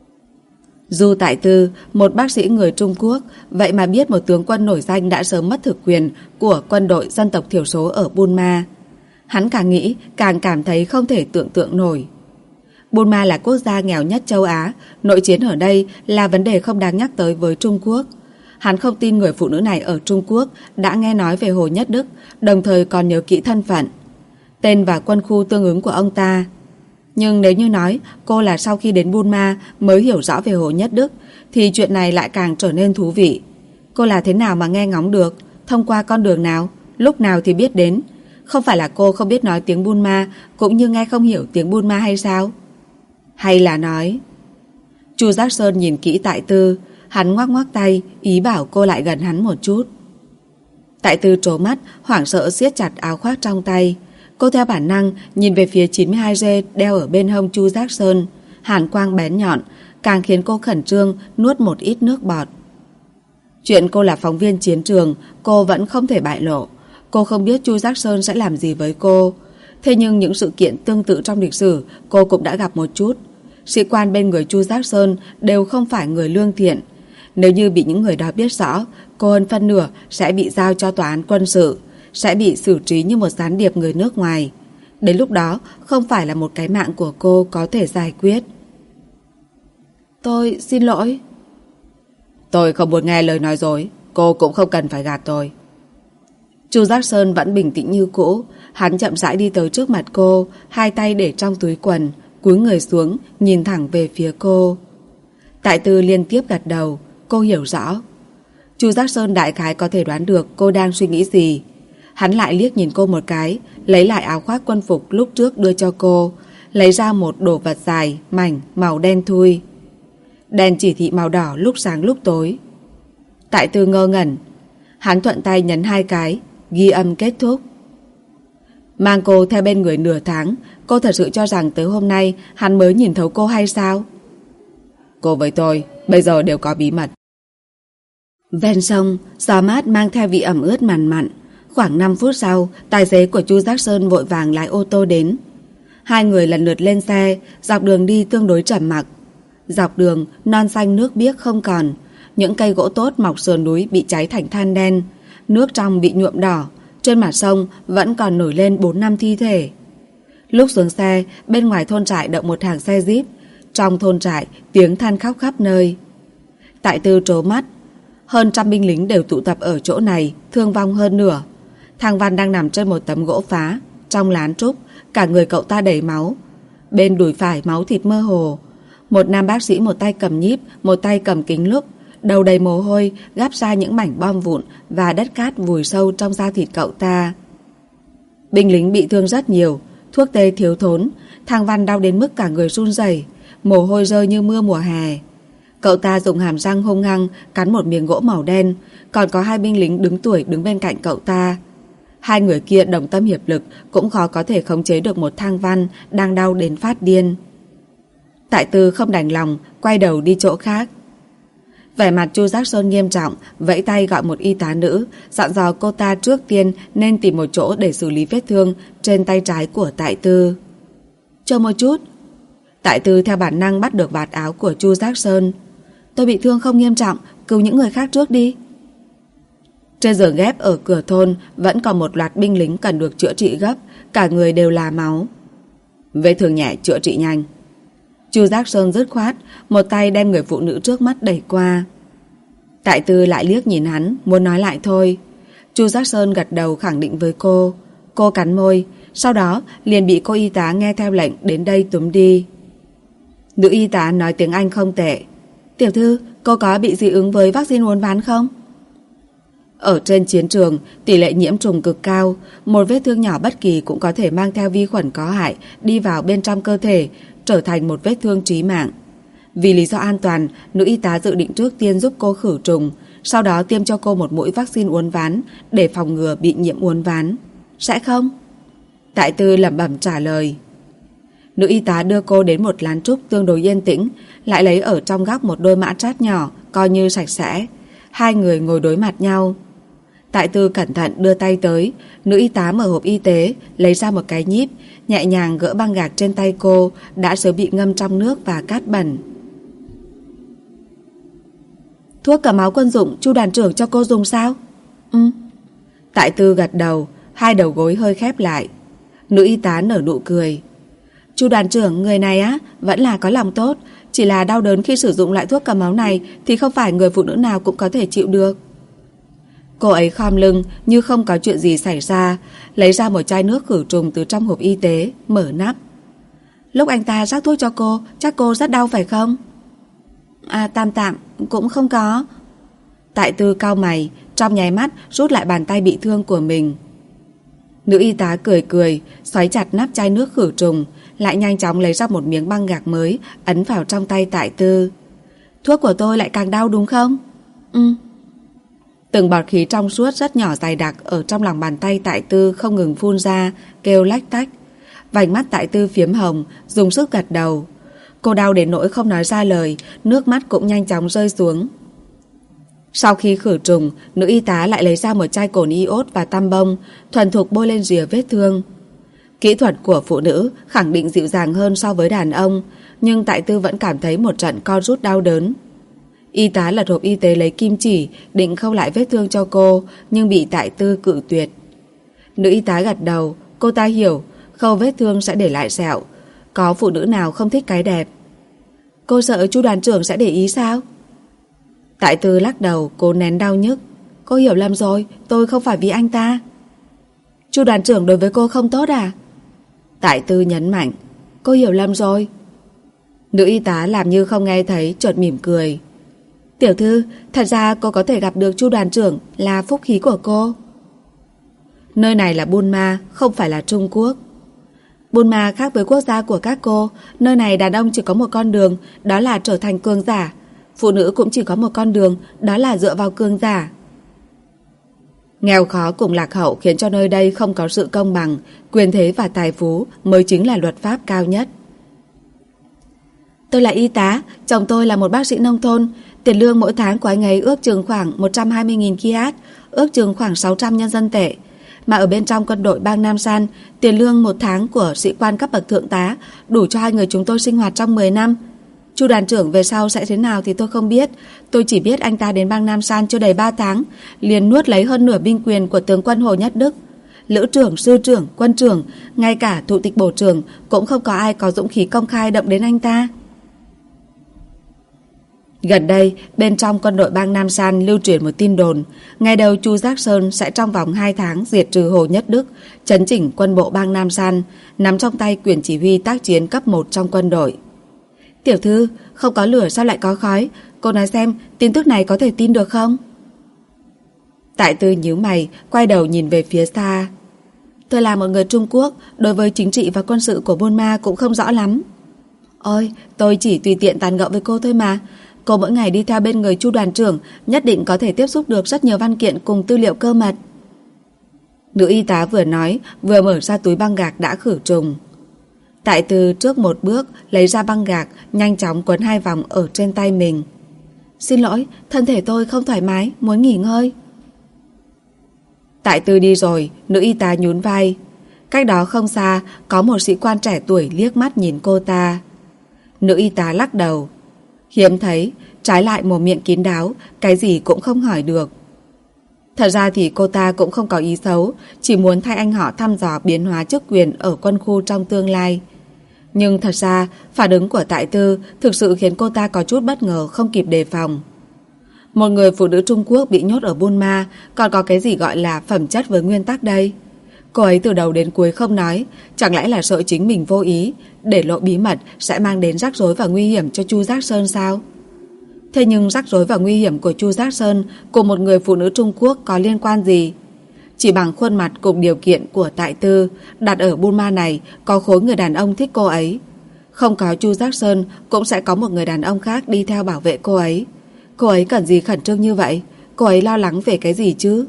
Du Tại Tư, một bác sĩ người Trung Quốc, vậy mà biết một tướng quân nổi danh đã sớm mất thực quyền của quân đội dân tộc thiểu số ở Burma. Hắn càng nghĩ, càng cảm thấy không thể tưởng tượng nổi. Burma là quốc gia nghèo nhất châu Á, nội chiến ở đây là vấn đề không đáng nhắc tới với Trung Quốc. Hắn không tin người phụ nữ này ở Trung Quốc đã nghe nói về Hồ Nhất Đức, đồng thời còn nhớ kỹ thân phận, tên và quân khu tương ứng của ông ta. Nhưng nếu như nói cô là sau khi đến Burma mới hiểu rõ về Hồ Nhất Đức, thì chuyện này lại càng trở nên thú vị. Cô là thế nào mà nghe ngóng được? Thông qua con đường nào? Lúc nào thì biết đến? Không phải là cô không biết nói tiếng Burma, cũng như nghe không hiểu tiếng Burma hay sao? Hay là nói... Chu Giác Sơn nhìn kỹ Tại Tư, hắn ngoắc ngoắc tay, ý bảo cô lại gần hắn một chút. Tại Tư trố mắt, hoảng sợ siết chặt áo khoác trong tay. Cô theo bản năng nhìn về phía 92G đeo ở bên hông Chu Giác Sơn, hàn quang bén nhọn, càng khiến cô khẩn trương nuốt một ít nước bọt. Chuyện cô là phóng viên chiến trường, cô vẫn không thể bại lộ. Cô không biết Chu Giác Sơn sẽ làm gì với cô. Thế nhưng những sự kiện tương tự trong lịch sử cô cũng đã gặp một chút. Sĩ quan bên người Chu Giác Sơn đều không phải người lương thiện. Nếu như bị những người đó biết rõ, cô hơn phân nửa sẽ bị giao cho tòa án quân sự, sẽ bị xử trí như một gián điệp người nước ngoài. Đến lúc đó không phải là một cái mạng của cô có thể giải quyết. Tôi xin lỗi. Tôi không muốn nghe lời nói dối. Cô cũng không cần phải gạt tôi. Chu Giác Sơn vẫn bình tĩnh như cũ. Hắn chậm rãi đi tới trước mặt cô, hai tay để trong túi quần, cúi người xuống, nhìn thẳng về phía cô. Tại Tư liên tiếp gật đầu. Cô hiểu rõ. Chu Giác Sơn đại khái có thể đoán được cô đang suy nghĩ gì. Hắn lại liếc nhìn cô một cái, lấy lại áo khoác quân phục lúc trước đưa cho cô, lấy ra một đồ vật dài, mảnh, màu đen thui. Đèn chỉ thị màu đỏ lúc sáng lúc tối. Tại Tư ngơ ngẩn. Hắn thuận tay nhấn 2 cái, ghi âm kết thúc. Mang cô theo bên người nửa tháng, cô thật sự cho rằng tới hôm nay hắn mới nhìn thấu cô hay sao? Cô với tôi bây giờ đều có bí mật. Ven sông, gió mát mang theo vị ẩm ướt mặn mặn. Khoảng 5 phút sau, tài xế của Chu Giác Sơn vội vàng lái ô tô đến. Hai người lần lượt lên xe, dọc đường đi tương đối trầm mặc. Dọc đường, non xanh nước biếc không còn. Những cây gỗ tốt mọc sườn núi bị cháy thành than đen. Nước trong bị nhuộm đỏ. Trên mặt sông vẫn còn nổi lên 4-5 thi thể. Lúc xuống xe, bên ngoài thôn trại đậu một hàng xe jeep. Trong thôn trại, tiếng than khóc khắp nơi. Tại Tư trố mắt. Hơn 100 binh lính đều tụ tập ở chỗ này, thương vong hơn nửa. Thang Văn đang nằm trên một tấm gỗ phá. Trong lán trúc, cả người cậu ta đầy máu. Bên đùi phải máu thịt mơ hồ. Một nam bác sĩ một tay cầm nhíp, một tay cầm kính lúp, đầu đầy mồ hôi, gắp ra những mảnh bom vụn và đất cát vùi sâu trong da thịt cậu ta. Binh lính bị thương rất nhiều, thuốc tê thiếu thốn. Thang Văn đau đến mức cả người run rẩy, mồ hôi rơi như mưa mùa hè. Cậu ta dùng hàm răng hung hăng cắn một miếng gỗ màu đen. Còn có 2 binh lính đứng tuổi đứng bên cạnh cậu ta. 2 người kia đồng tâm hiệp lực cũng khó có thể khống chế được một Thang Văn đang đau đến phát điên. Tại Tư không đành lòng, quay đầu đi chỗ khác. Vẻ mặt Chu Giác Sơn nghiêm trọng, vẫy tay gọi một y tá nữ, dặn dò cô ta trước tiên nên tìm một chỗ để xử lý vết thương trên tay trái của Tại Tư. Chờ một chút. Tại Tư theo bản năng bắt được vạt áo của Chu Giác Sơn. Tôi bị thương không nghiêm trọng, cứu những người khác trước đi. Trên giường ghép ở cửa thôn vẫn còn một loạt binh lính cần được chữa trị gấp, cả người đều là máu. Vết thương nhẹ chữa trị nhanh. Chu Giác Sơn dứt khoát, một tay đem người phụ nữ trước mắt đẩy qua. Tại Tư lại liếc nhìn hắn, muốn nói lại thôi. Chu Giác Sơn gật đầu khẳng định với cô. Cô cắn môi, sau đó liền bị cô y tá nghe theo lệnh đến đây túm đi. Nữ y tá nói tiếng Anh không tệ. Tiểu thư, cô có bị dị ứng với vaccine uốn ván không? Ở trên chiến trường, tỷ lệ nhiễm trùng cực cao. Một vết thương nhỏ bất kỳ cũng có thể mang theo vi khuẩn có hại đi vào bên trong cơ thể, trở thành một vết thương chí mạng. Vì lý do an toàn, nữ y tá dự định trước tiên giúp cô khử trùng, sau đó tiêm cho cô một mũi vaccine uốn ván để phòng ngừa bị nhiễm uốn ván. Sẽ không? Tại Tư lẩm bẩm trả lời. Nữ y tá đưa cô đến một lán trúc tương đối yên tĩnh, lại lấy ở trong góc một đôi mã trát nhỏ, coi như sạch sẽ. 2 người ngồi đối mặt nhau. Tại Tư cẩn thận đưa tay tới, nữ y tá mở hộp y tế, lấy ra một cái nhíp, nhẹ nhàng gỡ băng gạc trên tay cô, đã sớm bị ngâm trong nước và cát bẩn. Thuốc cầm máu quân dụng Chu đoàn trưởng cho cô dùng sao? Tại Tư gật đầu, 2 đầu gối hơi khép lại. Nữ y tá nở nụ cười. Chu đoàn trưởng, người này á, vẫn là có lòng tốt, chỉ là đau đớn khi sử dụng loại thuốc cầm máu này thì không phải người phụ nữ nào cũng có thể chịu được. Cô ấy khom lưng như không có chuyện gì xảy ra, lấy ra một chai nước khử trùng từ trong hộp y tế, mở nắp. Lúc anh ta rắc thuốc cho cô, chắc cô rất đau phải không? Tạm cũng không có. Tại Tư cau mày, trong nháy mắt rút lại bàn tay bị thương của mình. Nữ y tá cười cười, xoáy chặt nắp chai nước khử trùng, lại nhanh chóng lấy ra một miếng băng gạc mới, ấn vào trong tay Tại Tư. Thuốc của tôi lại càng đau đúng không? Từng bọt khí trong suốt rất nhỏ dày đặc ở trong lòng bàn tay Tại Tư không ngừng phun ra, kêu lách tách. Vành mắt Tại Tư phiếm hồng, dùng sức gật đầu. Cô đau đến nỗi không nói ra lời, nước mắt cũng nhanh chóng rơi xuống. Sau khi khử trùng, nữ y tá lại lấy ra một chai cồn iốt và tăm bông, thuần thục bôi lên rìa vết thương. Kỹ thuật của phụ nữ khẳng định dịu dàng hơn so với đàn ông, nhưng Tại Tư vẫn cảm thấy một trận co rút đau đớn. Y tá lật hộp y tế lấy kim chỉ, định khâu lại vết thương cho cô, nhưng bị Tại Tư cự tuyệt. Nữ y tá gật đầu, cô ta hiểu, khâu vết thương sẽ để lại sẹo. Có phụ nữ nào không thích cái đẹp? Cô sợ Chu đoàn trưởng sẽ để ý sao? Tại Tư lắc đầu, cô nén đau nhức. Cô hiểu lầm rồi, tôi không phải vì anh ta. Chu đoàn trưởng đối với cô không tốt à? Tại Tư nhấn mạnh. Cô hiểu lầm rồi. Nữ y tá làm như không nghe thấy, chợt mỉm cười. Tiểu thư, thật ra cô có thể gặp được Chu đoàn trưởng là phúc khí của cô. Nơi này là Burma, không phải là Trung Quốc. Burma khác với quốc gia của các cô, nơi này đàn ông chỉ có một con đường, đó là trở thành cường giả. Phụ nữ cũng chỉ có một con đường, đó là dựa vào cường giả. Nghèo khó cùng lạc hậu khiến cho nơi đây không có sự công bằng, quyền thế và tài phú mới chính là luật pháp cao nhất. Tôi là y tá, chồng tôi là một bác sĩ nông thôn. Tiền lương mỗi tháng của anh ấy ước chừng khoảng 120.000 kiat, ước chừng khoảng 600 nhân dân tệ. Mà ở bên trong quân đội bang Nam San, tiền lương một tháng của sĩ quan cấp bậc thượng tá đủ cho hai người chúng tôi sinh hoạt trong 10 năm. Chu đoàn trưởng về sau sẽ thế nào thì tôi không biết. Tôi chỉ biết anh ta đến bang Nam San chưa đầy 3 tháng, liền nuốt lấy hơn nửa binh quyền của tướng quân Hồ Nhất Đức. Lữ trưởng, sư trưởng, quân trưởng, ngay cả thủ tịch bổ trưởng cũng không có ai có dũng khí công khai động đến anh ta. Gần đây, bên trong quân đội bang Nam San lưu truyền một tin đồn, ngày đầu Chu Giác Sơn sẽ trong vòng 2 tháng diệt trừ Hồ Nhất Đức, chấn chỉnh quân bộ bang Nam San, nắm trong tay quyền chỉ huy tác chiến cấp 1 trong quân đội. Tiểu thư, không có lửa sao lại có khói? Cô nói xem, tin tức này có thể tin được không? Tại Tư nhíu mày, quay đầu nhìn về phía xa. Tôi là một người Trung Quốc, đối với chính trị và quân sự của Burma cũng không rõ lắm. Ôi, tôi chỉ tùy tiện tán gẫu với cô thôi mà. Cô mỗi ngày đi theo bên người Chu đoàn trưởng, nhất định có thể tiếp xúc được rất nhiều văn kiện cùng tư liệu cơ mật. Nữ y tá vừa nói, vừa mở ra túi băng gạc đã khử trùng. Tại Tư trước một bước lấy ra băng gạc, nhanh chóng quấn 2 vòng ở trên tay mình. Xin lỗi, thân thể tôi không thoải mái, muốn nghỉ ngơi. Tại Tư đi rồi, nữ y tá nhún vai. Cách đó không xa, có một sĩ quan trẻ tuổi liếc mắt nhìn cô ta. Nữ y tá lắc đầu. Hiếm thấy, trái lại mồm miệng kín đáo, cái gì cũng không hỏi được. Thật ra thì cô ta cũng không có ý xấu, chỉ muốn thay anh họ thăm dò biến hóa chức quyền ở quân khu trong tương lai. Nhưng thật ra, phản ứng của Tại Tư thực sự khiến cô ta có chút bất ngờ, không kịp đề phòng. Một người phụ nữ Trung Quốc bị nhốt ở Burma, còn có cái gì gọi là phẩm chất với nguyên tắc đây? Cô ấy từ đầu đến cuối không nói, chẳng lẽ là sợ chính mình vô ý, để lộ bí mật sẽ mang đến rắc rối và nguy hiểm cho Chu Giác Sơn sao? Thế nhưng rắc rối và nguy hiểm của Chu Giác Sơn cùng một người phụ nữ Trung Quốc có liên quan gì? Chỉ bằng khuôn mặt cùng điều kiện của Tại Tư, đặt ở Burma này có khối người đàn ông thích cô ấy. Không có Chu Giác Sơn cũng sẽ có một người đàn ông khác đi theo bảo vệ cô ấy. Cô ấy cần gì khẩn trương như vậy? Cô ấy lo lắng về cái gì chứ?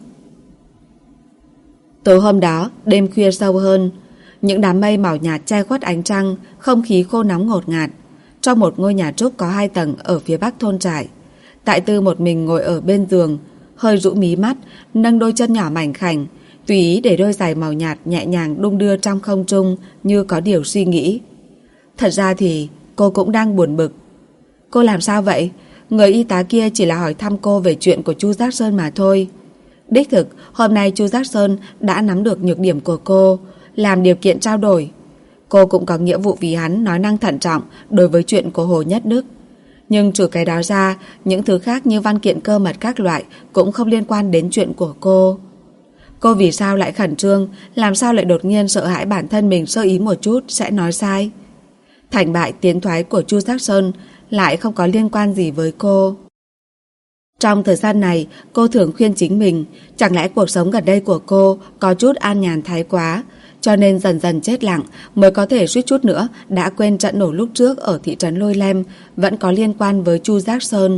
Tối hôm đó, đêm khuya sâu hơn. Những đám mây màu nhạt che khuất ánh trăng, không khí khô nóng ngột ngạt. Trong một ngôi nhà trúc có 2 tầng ở phía bắc thôn trại, Tại Tư một mình ngồi ở bên giường, hơi rũ mí mắt, nâng đôi chân nhỏ mảnh khảnh, tùy ý để đôi giày màu nhạt nhẹ nhàng đung đưa trong không trung như có điều suy nghĩ. Thật ra thì cô cũng đang buồn bực. Cô làm sao vậy? Người y tá kia chỉ là hỏi thăm cô về chuyện của Chu Giác Sơn mà thôi. Đích thực, hôm nay Chu Giác Sơn đã nắm được nhược điểm của cô, làm điều kiện trao đổi. Cô cũng có nghĩa vụ vì hắn nói năng thận trọng đối với chuyện của Hồ Nhất Đức. Nhưng trừ cái đó ra, những thứ khác như văn kiện cơ mật các loại cũng không liên quan đến chuyện của cô. Cô vì sao lại khẩn trương, làm sao lại đột nhiên sợ hãi bản thân mình sơ ý một chút sẽ nói sai? Thành bại tiến thoái của Chu Giác Sơn lại không có liên quan gì với cô. Trong thời gian này, cô thường khuyên chính mình, chẳng lẽ cuộc sống gần đây của cô có chút an nhàn thái quá, cho nên dần dần chết lặng mới có thể suýt chút nữa đã quên trận nổ lúc trước ở thị trấn Lôi Lem vẫn có liên quan với Chu Giác Sơn.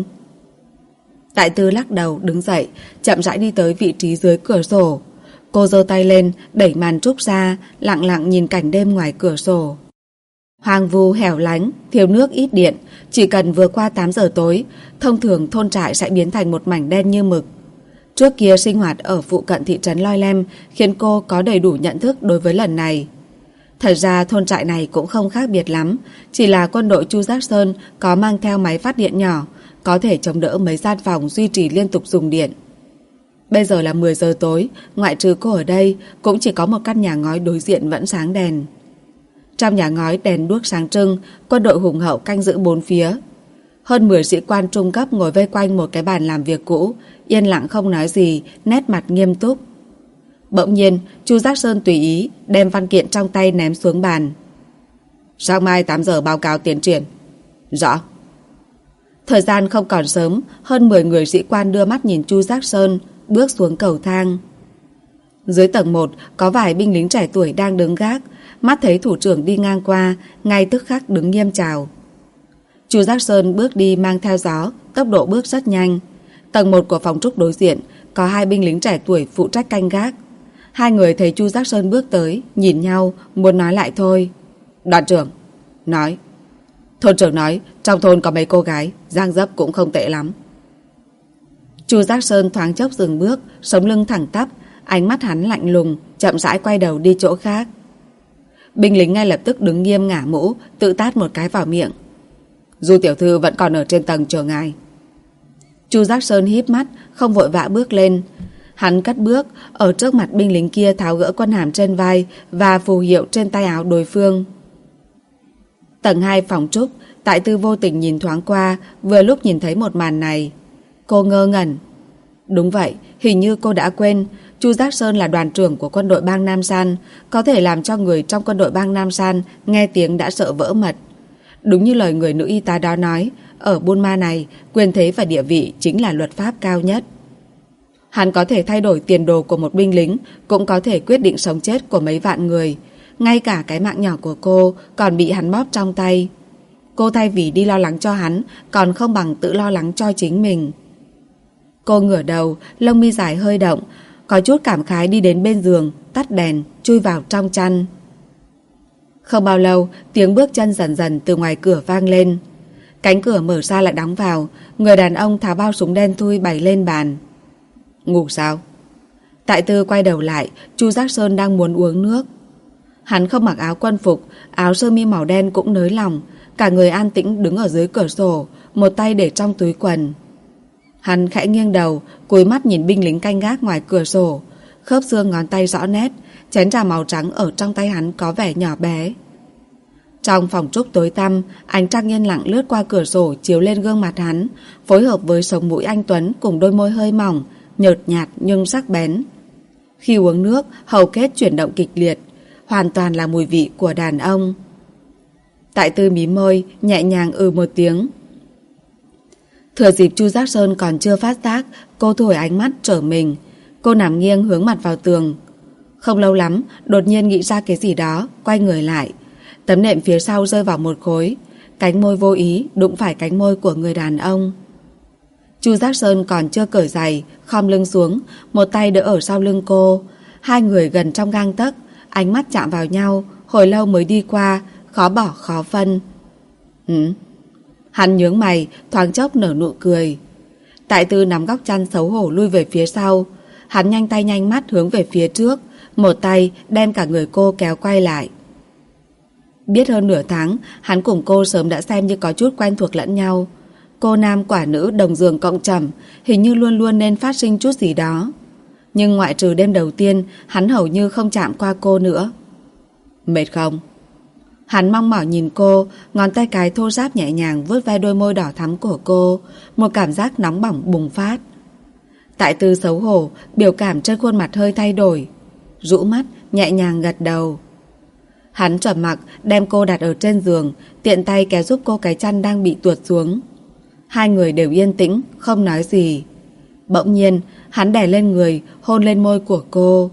Tại Tư lắc đầu đứng dậy, chậm rãi đi tới vị trí dưới cửa sổ. Cô giơ tay lên, đẩy màn trúc ra, lặng lặng nhìn cảnh đêm ngoài cửa sổ. Hoang vu hẻo lánh, thiếu nước ít điện, chỉ cần vừa qua 8 giờ tối, thông thường thôn trại sẽ biến thành một mảnh đen như mực. Trước kia sinh hoạt ở phụ cận thị trấn Loi Lem khiến cô có đầy đủ nhận thức đối với lần này. Thật ra thôn trại này cũng không khác biệt lắm, chỉ là quân đội Chu Giác Sơn có mang theo máy phát điện nhỏ, có thể chống đỡ mấy gian phòng duy trì liên tục dùng điện. Bây giờ là 10 giờ tối, ngoại trừ cô ở đây, cũng chỉ có một căn nhà ngói đối diện vẫn sáng đèn. Trong nhà ngói đèn đuốc sáng trưng, quân đội hùng hậu canh giữ 4 phía. Hơn 10 sĩ quan trung cấp ngồi vây quanh một cái bàn làm việc cũ, yên lặng không nói gì, nét mặt nghiêm túc. Bỗng nhiên, Chu Giác Sơn tùy ý đem văn kiện trong tay ném xuống bàn. Sáng mai 8 giờ báo cáo tiến triển. Rõ. Thời gian không còn sớm, hơn 10 người sĩ quan đưa mắt nhìn Chu Giác Sơn, bước xuống cầu thang. Dưới tầng 1 có vài binh lính trẻ tuổi đang đứng gác, mắt thấy thủ trưởng đi ngang qua, ngay tức khắc đứng nghiêm chào. Chu Giác Sơn bước đi mang theo gió, tốc độ bước rất nhanh. Tầng 1 của phòng trúc đối diện có hai binh lính trẻ tuổi phụ trách canh gác. Hai người thấy Chu Giác Sơn bước tới, nhìn nhau, muốn nói lại thôi. Đoàn trưởng nói, thôn trưởng nói trong thôn có mấy cô gái, dáng dấp cũng không tệ lắm. Chu Giác Sơn thoáng chốc dừng bước, sống lưng thẳng tắp, ánh mắt hắn lạnh lùng, chậm rãi quay đầu đi chỗ khác. Binh lính ngay lập tức đứng nghiêm ngả mũ, tự tát một cái vào miệng. Du tiểu thư vẫn còn ở trên tầng chờ ngài. Chu Giác Sơn híp mắt, không vội vã bước lên. Hắn cất bước, ở trước mặt binh lính kia tháo gỡ quân hàm trên vai và phù hiệu trên tay áo đối phương. Tầng 2 phòng trúc, Tại Tư vô tình nhìn thoáng qua, vừa lúc nhìn thấy một màn này. Cô ngơ ngẩn. Đúng vậy, hình như cô đã quên, Chu Giác Sơn là đoàn trưởng của quân đội bang Nam San, có thể làm cho người trong quân đội bang Nam San nghe tiếng đã sợ vỡ mật. Đúng như lời người nữ y tá đó nói, ở Buôn Ma này, quyền thế và địa vị chính là luật pháp cao nhất. Hắn có thể thay đổi tiền đồ của một binh lính, cũng có thể quyết định sống chết của mấy vạn người. Ngay cả cái mạng nhỏ của cô còn bị hắn bóp trong tay. Cô thay vì đi lo lắng cho hắn, còn không bằng tự lo lắng cho chính mình. Cô ngửa đầu, lông mi dài hơi động, có chút cảm khái đi đến bên giường, tắt đèn, chui vào trong chăn. Không bao lâu, tiếng bước chân dần dần từ ngoài cửa vang lên. Cánh cửa mở ra lại đóng vào, người đàn ông tháo bao súng đen thui bày lên bàn. Ngủ sao? Tại Tư quay đầu lại, Chu Giác Sơn đang muốn uống nước. Hắn không mặc áo quân phục, áo sơ mi màu đen cũng nới lỏng, cả người an tĩnh đứng ở dưới cửa sổ, một tay để trong túi quần. Hắn khẽ nghiêng đầu, cúi mắt nhìn binh lính canh gác ngoài cửa sổ, khớp xương ngón tay rõ nét, chén trà màu trắng ở trong tay hắn có vẻ nhỏ bé. Trong phòng trúc tối tăm, ánh trăng yên lặng lướt qua cửa sổ chiếu lên gương mặt hắn, phối hợp với sống mũi anh tuấn cùng đôi môi hơi mỏng, nhợt nhạt nhưng sắc bén. Khi uống nước, hầu kết chuyển động kịch liệt, hoàn toàn là mùi vị của đàn ông. Tại Tư mím môi, nhẹ nhàng một tiếng. Thừa dịp Chu Giác Sơn còn chưa phát giác, cô thu hồi ánh mắt trở mình. Cô nằm nghiêng hướng mặt vào tường. Không lâu lắm, đột nhiên nghĩ ra cái gì đó, quay người lại. Tấm nệm phía sau rơi vào một khối, cánh môi vô ý đụng phải cánh môi của người đàn ông. Chu Giác Sơn còn chưa cởi giày, khom lưng xuống, một tay đỡ ở sau lưng cô. Hai người gần trong gang tấc, ánh mắt chạm vào nhau, hồi lâu mới đi qua, khó bỏ khó phân. Hắn nhướng mày, thoáng chốc nở nụ cười. Tại Tư nắm góc chăn xấu hổ lui về phía sau. Hắn nhanh tay nhanh mắt hướng về phía trước, một tay đem cả người cô kéo quay lại. Biết hơn nửa tháng, hắn cùng cô sớm đã xem như có chút quen thuộc lẫn nhau. Cô nam quả nữ đồng giường cộng trầm, hình như luôn luôn nên phát sinh chút gì đó. Nhưng ngoại trừ đêm đầu tiên, hắn hầu như không chạm qua cô nữa. Mệt không? Hắn mong mỏi nhìn cô, ngón tay cái thô ráp nhẹ nhàng vuốt ve đôi môi đỏ thắm của cô, một cảm giác nóng bỏng bùng phát. Tại Tư xấu hổ, biểu cảm trên khuôn mặt hơi thay đổi, rũ mắt, nhẹ nhàng gật đầu. Hắn trầm mặc, đem cô đặt ở trên giường, tiện tay kéo giúp cô cái chăn đang bị tuột xuống. Hai người đều yên tĩnh, không nói gì. Bỗng nhiên, hắn đè lên người, hôn lên môi của cô.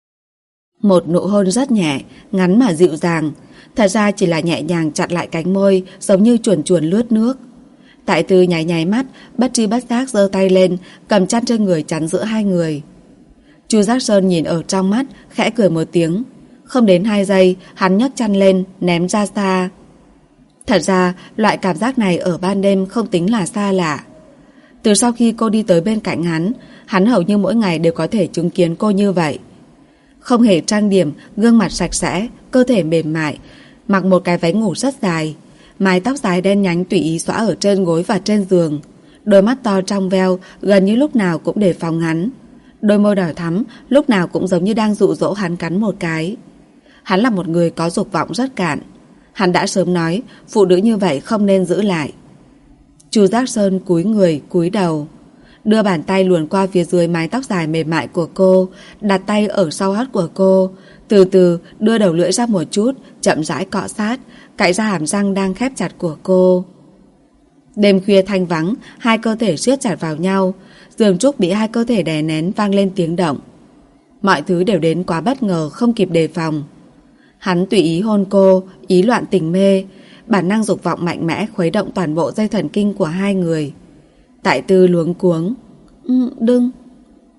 Một nụ hôn rất nhẹ, ngắn mà dịu dàng. Thật ra chỉ là nhẹ nhàng chặn lại cánh môi, giống như chuồn chuồn lướt nước. Tại Tư nháy nháy mắt, bất tri bất giác giơ tay lên, cầm chăn trên người chắn giữa hai người. Chu Giác Sơn nhìn ở trong mắt, khẽ cười một tiếng. Không đến 2 giây, hắn nhấc chăn lên, ném ra xa. Thật ra, loại cảm giác này ở ban đêm không tính là xa lạ. Từ sau khi cô đi tới bên cạnh hắn hầu như mỗi ngày đều có thể chứng kiến cô như vậy. Không hề trang điểm, gương mặt sạch sẽ, cơ thể mềm mại, mặc một cái váy ngủ rất dài, mái tóc dài đen nhánh tùy ý xõa ở trên gối và trên giường, đôi mắt to trong veo gần như lúc nào cũng đề phòng hắn, đôi môi đỏ thắm lúc nào cũng giống như đang dụ dỗ hắn cắn một cái. Hắn là một người có dục vọng rất cạn. Hắn đã sớm nói phụ nữ như vậy không nên giữ lại. Chu Giác Sơn cúi người cúi đầu, đưa bàn tay luồn qua phía dưới mái tóc dài mềm mại của cô, đặt tay ở sau hót của cô, từ từ đưa đầu lưỡi ra một chút, chậm rãi cọ sát, cạy ra hàm răng đang khép chặt của cô. Đêm khuya thanh vắng, hai cơ thể siết chặt vào nhau, giường trúc bị hai cơ thể đè nén vang lên tiếng động. Mọi thứ đều đến quá bất ngờ, không kịp đề phòng. Hắn tùy ý hôn cô, ý loạn tình mê, bản năng dục vọng mạnh mẽ khuấy động toàn bộ dây thần kinh của hai người. Tại Tư luống cuống. Đừng.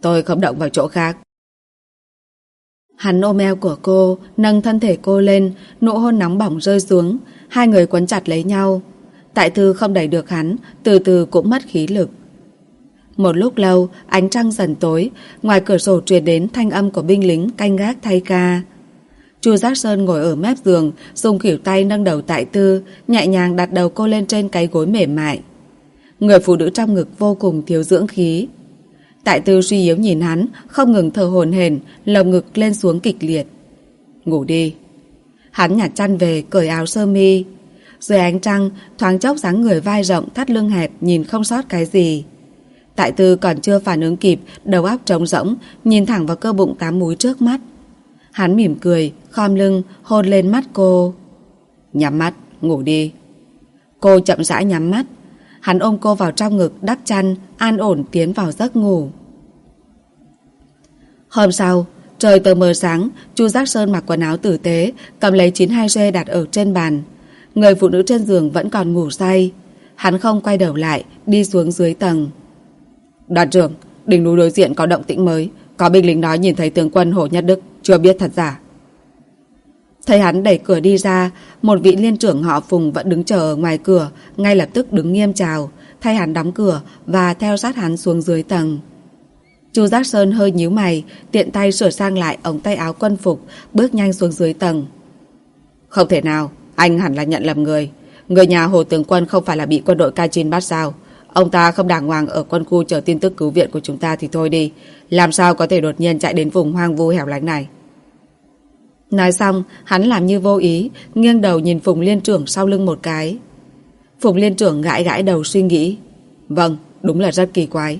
tôi không động vào chỗ khác. Hắn ôm eo của cô, nâng thân thể cô lên, nụ hôn nóng bỏng rơi xuống, hai người quấn chặt lấy nhau. Tại Thư không đẩy được hắn, từ từ cũng mất khí lực. Một lúc lâu, ánh trăng dần tối, ngoài cửa sổ truyền đến thanh âm của binh lính canh gác thay ca. Chu Giác Sơn ngồi ở mép giường, dùng khuỷu tay nâng đầu Tại Tư, nhẹ nhàng đặt đầu cô lên trên cái gối mềm mại. Người phụ nữ trong ngực vô cùng thiếu dưỡng khí. Tại Tư suy yếu nhìn hắn, không ngừng thở hổn hển, lồng ngực lên xuống kịch liệt. Ngủ đi. Hắn nhặt chăn về, cởi áo sơ mi. Dưới ánh trăng, thoáng chốc dáng người vai rộng, thắt lưng hẹp, nhìn không sót cái gì. Tại Tư còn chưa phản ứng kịp, đầu óc trống rỗng, nhìn thẳng vào cơ bụng 8 múi trước mắt. Hắn mỉm cười, khom lưng, hôn lên mắt cô. Nhắm mắt, ngủ đi. Cô chậm rãi nhắm mắt. Hắn ôm cô vào trong ngực, đắp chăn, an ổn tiến vào giấc ngủ. Hôm sau, trời tờ mờ sáng, Chu Giác Sơn mặc quần áo tử tế, cầm lấy 92G đặt ở trên bàn. Người phụ nữ trên giường vẫn còn ngủ say. Hắn không quay đầu lại, đi xuống dưới tầng. Đoàn trưởng, đỉnh núi đối diện có động tĩnh mới. Có binh lính nói nhìn thấy tướng quân Hồ Nhất Đức, chưa biết thật giả. Thấy hắn đẩy cửa đi ra, một vị liên trưởng họ Phùng vẫn đứng chờ ở ngoài cửa, ngay lập tức đứng nghiêm chào, thay hắn đóng cửa và theo sát hắn xuống dưới tầng. Chu Giác Sơn hơi nhíu mày, tiện tay sửa sang lại ống tay áo quân phục, bước nhanh xuống dưới tầng. Không thể nào, anh hẳn là nhận lầm người. Người nhà Hồ tướng quân không phải là bị quân đội Kachin bắt sao? Ông ta không đàng hoàng ở quân khu chờ tin tức cứu viện của chúng ta thì thôi đi. Làm sao có thể đột nhiên chạy đến vùng hoang vu hẻo lánh này? Nói xong, hắn làm như vô ý, nghiêng đầu nhìn Phùng liên trưởng sau lưng một cái. Phùng liên trưởng gãi gãi đầu suy nghĩ. Vâng, đúng là rất kỳ quái.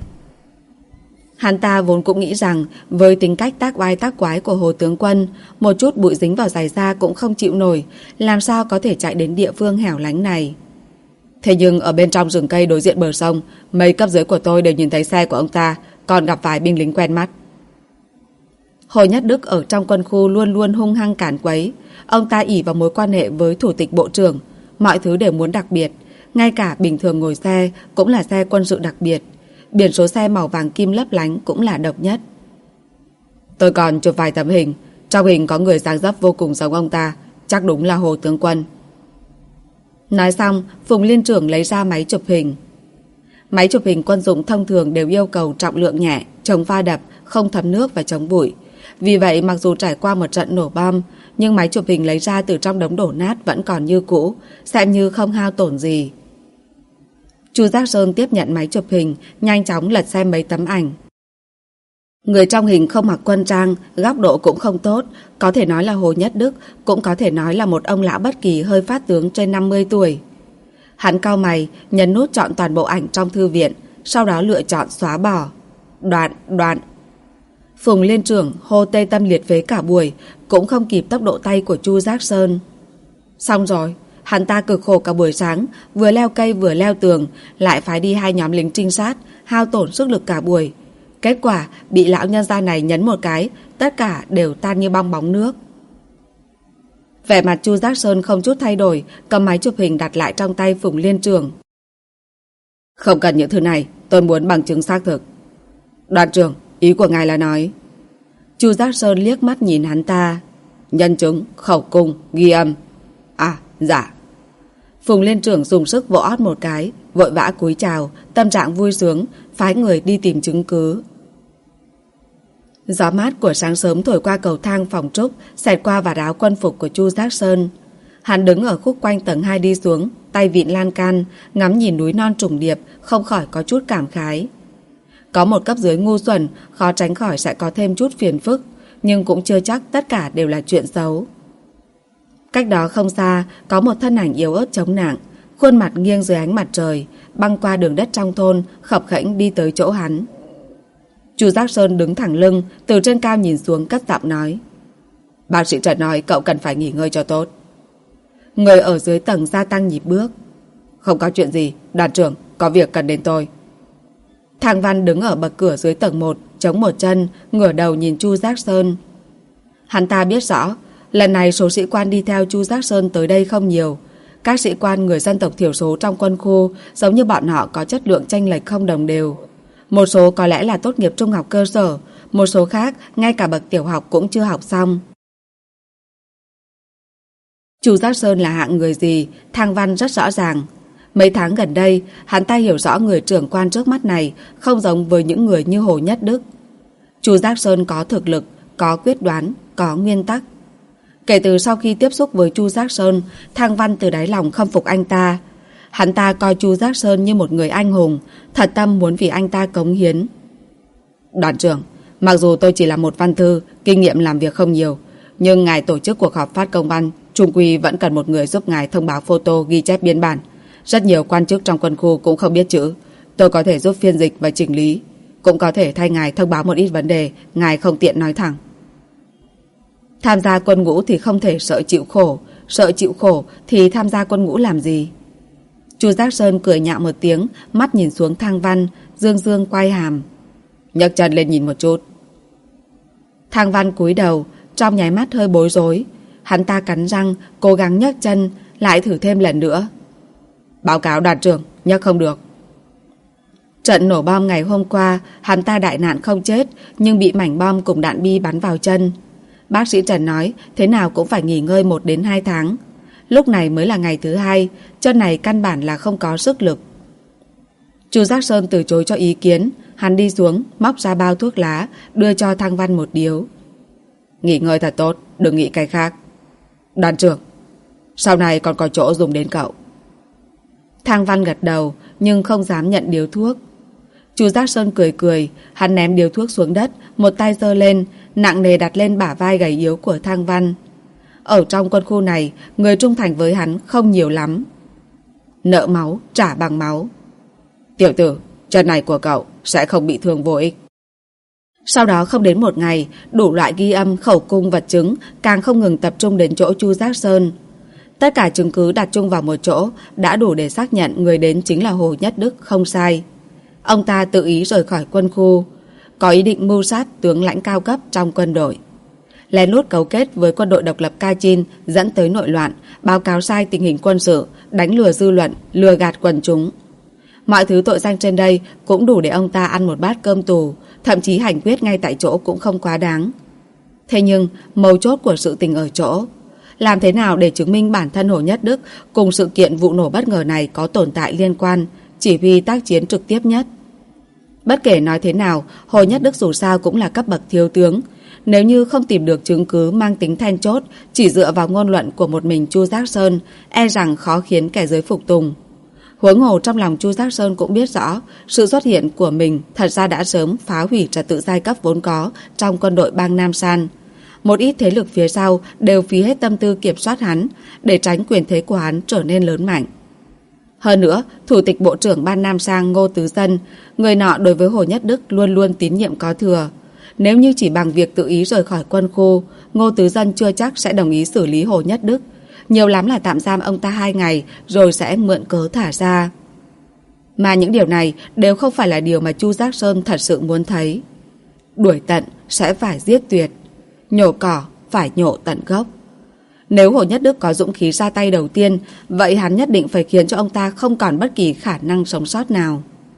Hắn ta vốn cũng nghĩ rằng với tính cách tác oai tác quái của Hồ tướng quân, một chút bụi dính vào giày da cũng không chịu nổi, làm sao có thể chạy đến địa phương hẻo lánh này. Thế nhưng ở bên trong rừng cây đối diện bờ sông, mấy cấp dưới của tôi đều nhìn thấy xe của ông ta, còn gặp vài binh lính quen mắt. Hồ Nhất Đức ở trong quân khu luôn luôn hung hăng cản quấy. Ông ta ỷ vào mối quan hệ với thủ tịch bộ trưởng, mọi thứ đều muốn đặc biệt, ngay cả bình thường ngồi xe cũng là xe quân sự đặc biệt. Biển số xe màu vàng kim lấp lánh cũng là độc nhất. Tôi còn chụp vài tấm hình, trong hình có người dáng dấp vô cùng giống ông ta, chắc đúng là Hồ tướng quân. Nói xong, Phùng liên trưởng lấy ra máy chụp hình. Máy chụp hình quân dụng thông thường đều yêu cầu trọng lượng nhẹ, chống va đập, không thấm nước và chống bụi. Vì vậy mặc dù trải qua một trận nổ bom, nhưng máy chụp hình lấy ra từ trong đống đổ nát vẫn còn như cũ, xem như không hao tổn gì. Chu Giác Sơn tiếp nhận máy chụp hình, nhanh chóng lật xem mấy tấm ảnh. Người trong hình không mặc quân trang, góc độ cũng không tốt, có thể nói là Hồ Nhất Đức, cũng có thể nói là một ông lão bất kỳ hơi phát tướng trên 50 tuổi. Hắn cau mày, nhấn nút chọn toàn bộ ảnh trong thư viện, sau đó lựa chọn xóa bỏ. Đoạn. Phùng liên trưởng hô tê tâm liệt phế cả buổi, cũng không kịp tốc độ tay của Chu Giác Sơn. Xong rồi, hắn ta cực khổ cả buổi sáng, vừa leo cây vừa leo tường, lại phái đi 2 nhóm lính trinh sát, hao tổn sức lực cả buổi. Kết quả bị lão nhân gia này nhấn một cái, tất cả đều tan như bong bóng nước. Vẻ mặt Chu Giác Sơn không chút thay đổi, cầm máy chụp hình đặt lại trong tay Phùng liên trưởng. Không cần những thứ này, tôi muốn bằng chứng xác thực. Đoàn trưởng, ý của ngài là nói? Chu Giác Sơn liếc mắt nhìn hắn ta. Nhân chứng, khẩu cung, ghi âm. À, dạ. Phùng liên trưởng dùng sức vỗ ót một cái, vội vã cúi chào, tâm trạng vui sướng, phái người đi tìm chứng cứ. Gió mát của sáng sớm thổi qua cầu thang phòng trúc, xẹt qua vạt áo quân phục của Chu Giác Sơn. Hắn đứng ở khúc quanh tầng 2 đi xuống, tay vịn lan can, ngắm nhìn núi non trùng điệp, không khỏi có chút cảm khái. Có một cấp dưới ngu xuẩn, khó tránh khỏi sẽ có thêm chút phiền phức, nhưng cũng chưa chắc tất cả đều là chuyện xấu. Cách đó không xa, có một thân ảnh yếu ớt chống nạng, khuôn mặt nghiêng dưới ánh mặt trời, băng qua đường đất trong thôn, khập khẽnh đi tới chỗ hắn. Chu Giác Sơn đứng thẳng lưng, từ trên cao nhìn xuống cất giọng nói. Bác sĩ Trần nói cậu cần phải nghỉ ngơi cho tốt. Người ở dưới tầng gia tăng nhịp bước. Không có chuyện gì, đoàn trưởng, có việc cần đến tôi. Thang Văn đứng ở bậc cửa dưới tầng 1, chống một chân, ngửa đầu nhìn Chu Giác Sơn. Hắn ta biết rõ, lần này số sĩ quan đi theo Chu Giác Sơn tới đây không nhiều. Các sĩ quan người dân tộc thiểu số trong quân khu giống như bọn họ có chất lượng chênh lệch không đồng đều. Một số có lẽ là tốt nghiệp trung học cơ sở, một số khác ngay cả bậc tiểu học cũng chưa học xong. Chu Giác Sơn là hạng người gì, Thang Văn rất rõ ràng. Mấy tháng gần đây, hắn ta hiểu rõ người trưởng quan trước mắt này không giống với những người như Hồ Nhất Đức. Chu Giác Sơn có thực lực, có quyết đoán, có nguyên tắc. Kể từ sau khi tiếp xúc với Chu Giác Sơn, Thang Văn từ đáy lòng khâm phục anh ta. Hắn ta coi Chu Giác Sơn như một người anh hùng, thật tâm muốn vì anh ta cống hiến. Đoàn trưởng, mặc dù tôi chỉ là một văn thư, kinh nghiệm làm việc không nhiều, nhưng ngài tổ chức cuộc họp phát công văn, chung quy vẫn cần một người giúp ngài thông báo photo ghi chép biên bản. Rất nhiều quan chức trong quân khu cũng không biết chữ. Tôi có thể giúp phiên dịch và chỉnh lý, cũng có thể thay ngài thông báo một ít vấn đề ngài không tiện nói thẳng. Tham gia quân ngũ thì không thể sợ chịu khổ thì tham gia quân ngũ làm gì? Chu Giác Sơn cười nhạo một tiếng, mắt nhìn xuống Thang Văn, dương dương quay hàm. Nhấc chân lên nhìn một chút. Thang Văn cúi đầu, trong nháy mắt hơi bối rối. Hắn ta cắn răng, cố gắng nhấc chân, lại thử thêm lần nữa. Báo cáo đoàn trưởng, nhấc không được. Trận nổ bom ngày hôm qua, hắn ta đại nạn không chết, nhưng bị mảnh bom cùng đạn bi bắn vào chân. Bác sĩ Trần nói thế nào cũng phải nghỉ ngơi 1 đến 2 tháng. Lúc này mới là ngày thứ 2, chân này căn bản là không có sức lực. Chu Giác Sơn từ chối cho ý kiến, hắn đi xuống, móc ra bao thuốc lá, đưa cho Thang Văn một điếu. Nghỉ ngơi thật tốt, đừng nghĩ cái khác. Đoàn trưởng, sau này còn có chỗ dùng đến cậu. Thang Văn gật đầu, nhưng không dám nhận điếu thuốc. Chu Giác Sơn cười cười, hắn ném điếu thuốc xuống đất, một tay giơ lên, nặng nề đặt lên bả vai gầy yếu của Thang Văn. Ở trong quân khu này, người trung thành với hắn không nhiều lắm. Nợ máu, trả bằng máu. Tiểu tử, chân này của cậu sẽ không bị thương vô ích. Sau đó không đến một ngày, đủ loại ghi âm, khẩu cung, vật chứng càng không ngừng tập trung đến chỗ Chu Giác Sơn. Tất cả chứng cứ đặt chung vào một chỗ đã đủ để xác nhận người đến chính là Hồ Nhất Đức, không sai. Ông ta tự ý rời khỏi quân khu, có ý định mưu sát tướng lãnh cao cấp trong quân đội. Lén lút cấu kết với quân đội độc lập Kachin dẫn tới nội loạn, báo cáo sai tình hình quân sự, đánh lừa dư luận, lừa gạt quần chúng. Mọi thứ tội danh trên đây cũng đủ để ông ta ăn một bát cơm tù, thậm chí hành quyết ngay tại chỗ cũng không quá đáng. Thế nhưng mấu chốt của sự tình ở chỗ, làm thế nào để chứng minh bản thân Hồ Nhất Đức cùng sự kiện vụ nổ bất ngờ này có tồn tại liên quan, chỉ huy tác chiến trực tiếp nhất. Bất kể nói thế nào, Hồ Nhất Đức dù sao cũng là cấp bậc thiếu tướng. Nếu như không tìm được chứng cứ mang tính then chốt, chỉ dựa vào ngôn luận của một mình Chu Giác Sơn, e rằng khó khiến kẻ dưới phục tùng. Huống hồ trong lòng Chu Giác Sơn cũng biết rõ, sự xuất hiện của mình thật ra đã sớm phá hủy trật tự giai cấp vốn có trong quân đội bang Nam San. Một ít thế lực phía sau đều phí hết tâm tư kiểm soát hắn, để tránh quyền thế của hắn trở nên lớn mạnh. Hơn nữa, Thủ tịch Bộ trưởng Ban Nam Sang Ngô Tứ Dân, người nọ đối với Hồ Nhất Đức luôn luôn tín nhiệm có thừa. Nếu như chỉ bằng việc tự ý rời khỏi quân khu, Ngô Tứ Dân chưa chắc sẽ đồng ý xử lý Hồ Nhất Đức. Nhiều lắm là tạm giam ông ta 2 ngày rồi sẽ mượn cớ thả ra. Mà những điều này đều không phải là điều mà Chu Giác Sơn thật sự muốn thấy. Đuổi tận sẽ phải giết tuyệt, nhổ cỏ phải nhổ tận gốc. Nếu Hồ Nhất Đức có dũng khí ra tay đầu tiên, vậy hắn nhất định phải khiến cho ông ta không còn bất kỳ khả năng sống sót nào.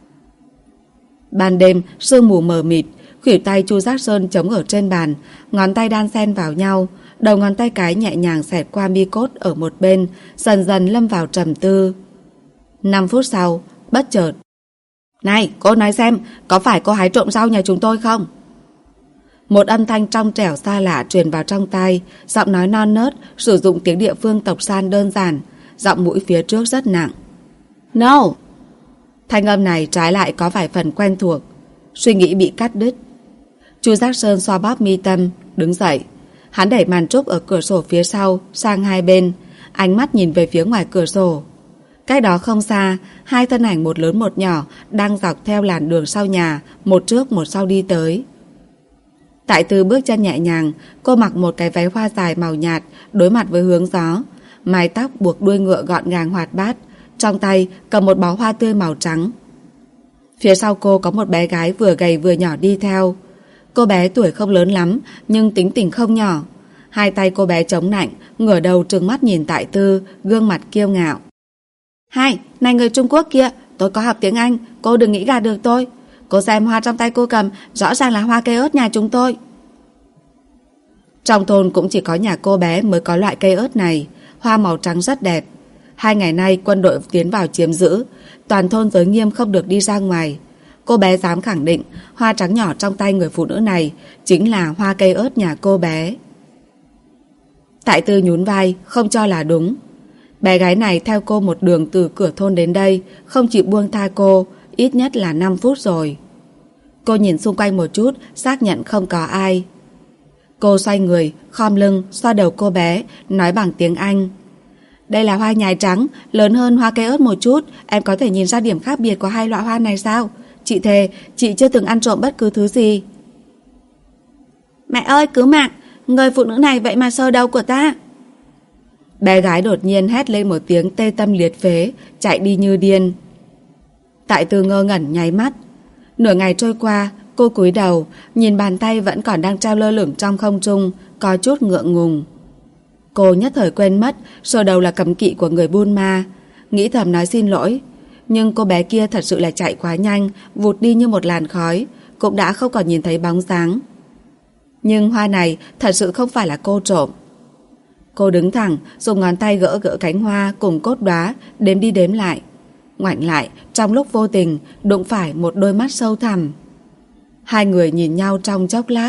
Ban đêm, sương mù mờ mịt, khuỷu tay Chu Giác Sơn chống ở trên bàn, ngón tay đan xen vào nhau, đầu ngón tay cái nhẹ nhàng xẹt qua mi cốt ở một bên, dần dần lâm vào trầm tư. 5 phút sau, bất chợt. Này, cô nói xem, có phải cô hái trộm rau nhà chúng tôi không? Một âm thanh trong trẻo xa lạ truyền vào trong tai, giọng nói non nớt, sử dụng tiếng địa phương tộc San đơn giản, giọng mũi phía trước rất nặng. No! Thanh âm này trái lại có vài phần quen thuộc. Suy nghĩ bị cắt đứt. Chu Giác Sơn xoa bóp mi tâm, đứng dậy. Hắn đẩy màn trúc ở cửa sổ phía sau sang hai bên, ánh mắt nhìn về phía ngoài cửa sổ. Cách đó không xa, 2 thân ảnh một lớn một nhỏ đang dọc theo làn đường sau nhà, một trước một sau đi tới. Tại Tư bước chân nhẹ nhàng, cô mặc một cái váy hoa dài màu nhạt, đối mặt với hướng gió, mái tóc buộc đuôi ngựa gọn gàng hoạt bát, trong tay cầm một bó hoa tươi màu trắng. Phía sau cô có một bé gái vừa gầy vừa nhỏ đi theo. Cô bé tuổi không lớn lắm, nhưng tính tình không nhỏ. 2 tay cô bé chống nạnh, ngửa đầu trừng mắt nhìn Tại Tư, gương mặt kiêu ngạo. Này người Trung Quốc kia, tôi có học tiếng Anh, cô đừng nghĩ gạt được tôi. Cô xem hoa trong tay cô cầm, rõ ràng là hoa cây ớt nhà chúng tôi. Trong thôn cũng chỉ có nhà cô bé mới có loại cây ớt này. Hoa màu trắng rất đẹp. 2 ngày nay quân đội tiến vào chiếm giữ, toàn thôn giới nghiêm không được đi ra ngoài. Cô bé dám khẳng định hoa trắng nhỏ trong tay người phụ nữ này chính là hoa cây ớt nhà cô bé. Tại Tư nhún vai, không cho là đúng. Bé gái này theo cô một đường từ cửa thôn đến đây, không chịu buông tha cô, ít nhất là 5 phút rồi. Cô nhìn xung quanh một chút, xác nhận không có ai. Cô xoay người, khom lưng, xoa đầu cô bé, nói bằng tiếng Anh. Đây là hoa nhài trắng, lớn hơn hoa cây ớt một chút. Em có thể nhìn ra điểm khác biệt của hai loại hoa này sao? Chị thề, chị chưa từng ăn trộm bất cứ thứ gì. Mẹ ơi, cứu mạng! Người phụ nữ này vậy mà sờ đầu của ta. Bé gái đột nhiên hét lên một tiếng tê tâm liệt phế, chạy đi như điên. Tại Tư ngơ ngẩn nháy mắt. Nửa ngày trôi qua, cô cúi đầu, nhìn bàn tay vẫn còn đang treo lơ lửng trong không trung, có chút ngượng ngùng. Cô nhất thời quên mất sờ đầu là cấm kỵ của người buôn ma, nghĩ thầm nói xin lỗi. Nhưng cô bé kia thật sự là chạy quá nhanh, vụt đi như một làn khói, cũng đã không còn nhìn thấy bóng dáng. Nhưng hoa này thật sự không phải là cô trộm. Cô đứng thẳng, dùng ngón tay gỡ gỡ cánh hoa cùng cốt đóa, đếm đi đếm lại. Ngoảnh lại, trong lúc vô tình, đụng phải một đôi mắt sâu thẳm. Hai người nhìn nhau trong chốc lát.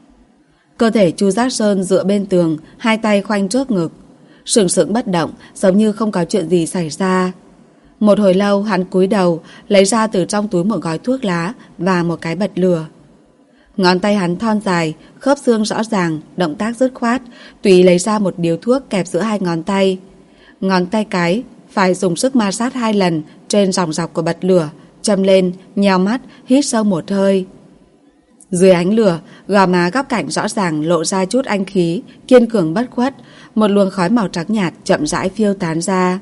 Cơ thể Chu Giác Sơn dựa bên tường, hai tay khoanh trước ngực, sừng sững bất động, giống như không có chuyện gì xảy ra. Một hồi lâu hắn cúi đầu, lấy ra từ trong túi một gói thuốc lá và một cái bật lửa. Ngón tay hắn thon dài, khớp xương rõ ràng, động tác dứt khoát, tùy lấy ra một điếu thuốc kẹp giữa hai ngón tay. Ngón tay cái phải dùng sức ma sát 2 lần trên dòng dọc của bật lửa, châm lên, nheo mắt, hít sâu một hơi. Dưới ánh lửa, gò má góc cạnh rõ ràng lộ ra chút anh khí, kiên cường bất khuất, một luồng khói màu trắng nhạt chậm rãi phiêu tán ra.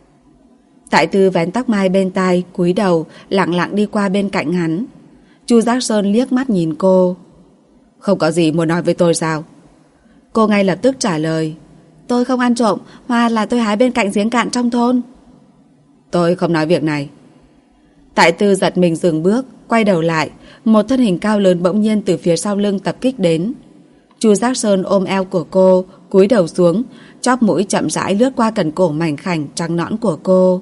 Tại Tư vén tóc mai bên tai, cúi đầu, lặng lặng đi qua bên cạnh hắn. Chu Giác Sơn liếc mắt nhìn cô. Không có gì muốn nói với tôi sao? Cô ngay lập tức trả lời. Tôi không ăn trộm, hoa là tôi hái bên cạnh giếng cạn trong thôn. Tôi không nói việc này. Tại Tư giật mình dừng bước, quay đầu lại, một thân hình cao lớn bỗng nhiên từ phía sau lưng tập kích đến. Chu Giác Sơn ôm eo của cô, cúi đầu xuống, chóp mũi chậm rãi lướt qua cần cổ mảnh khảnh trắng nõn của cô.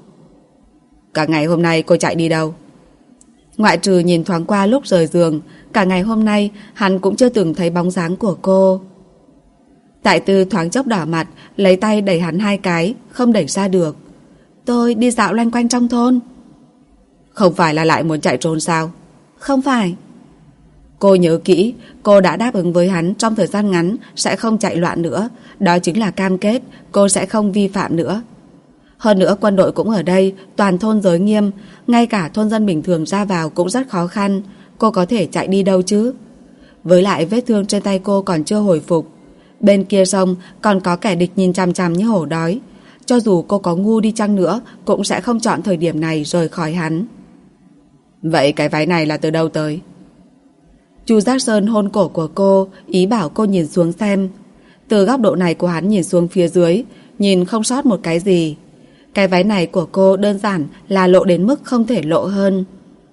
Cả ngày hôm nay cô chạy đi đâu? Ngoại trừ nhìn thoáng qua lúc rời giường, cả ngày hôm nay hắn cũng chưa từng thấy bóng dáng của cô. Tại Tư thoáng chốc đỏ mặt, lấy tay đẩy hắn 2 cái, không đẩy ra được. Tôi đi dạo loanh quanh trong thôn. Không phải là lại muốn chạy trốn sao? Không phải. Cô nhớ kỹ, cô đã đáp ứng với hắn trong thời gian ngắn sẽ không chạy loạn nữa. Đó chính là cam kết, cô sẽ không vi phạm nữa. Hơn nữa quân đội cũng ở đây, toàn thôn giới nghiêm, ngay cả thôn dân bình thường ra vào cũng rất khó khăn. Cô có thể chạy đi đâu chứ? Với lại vết thương trên tay cô còn chưa hồi phục. Bên kia sông còn có kẻ địch nhìn chằm chằm như hổ đói. Cho dù cô có ngu đi chăng nữa cũng sẽ không chọn thời điểm này rời khỏi hắn. Vậy cái váy này là từ đâu tới? Chu Giác Sơn hôn cổ của cô, ý bảo cô nhìn xuống xem. Từ góc độ này của hắn nhìn xuống phía dưới, nhìn không sót một cái gì. Cái váy này của cô đơn giản là lộ đến mức không thể lộ hơn.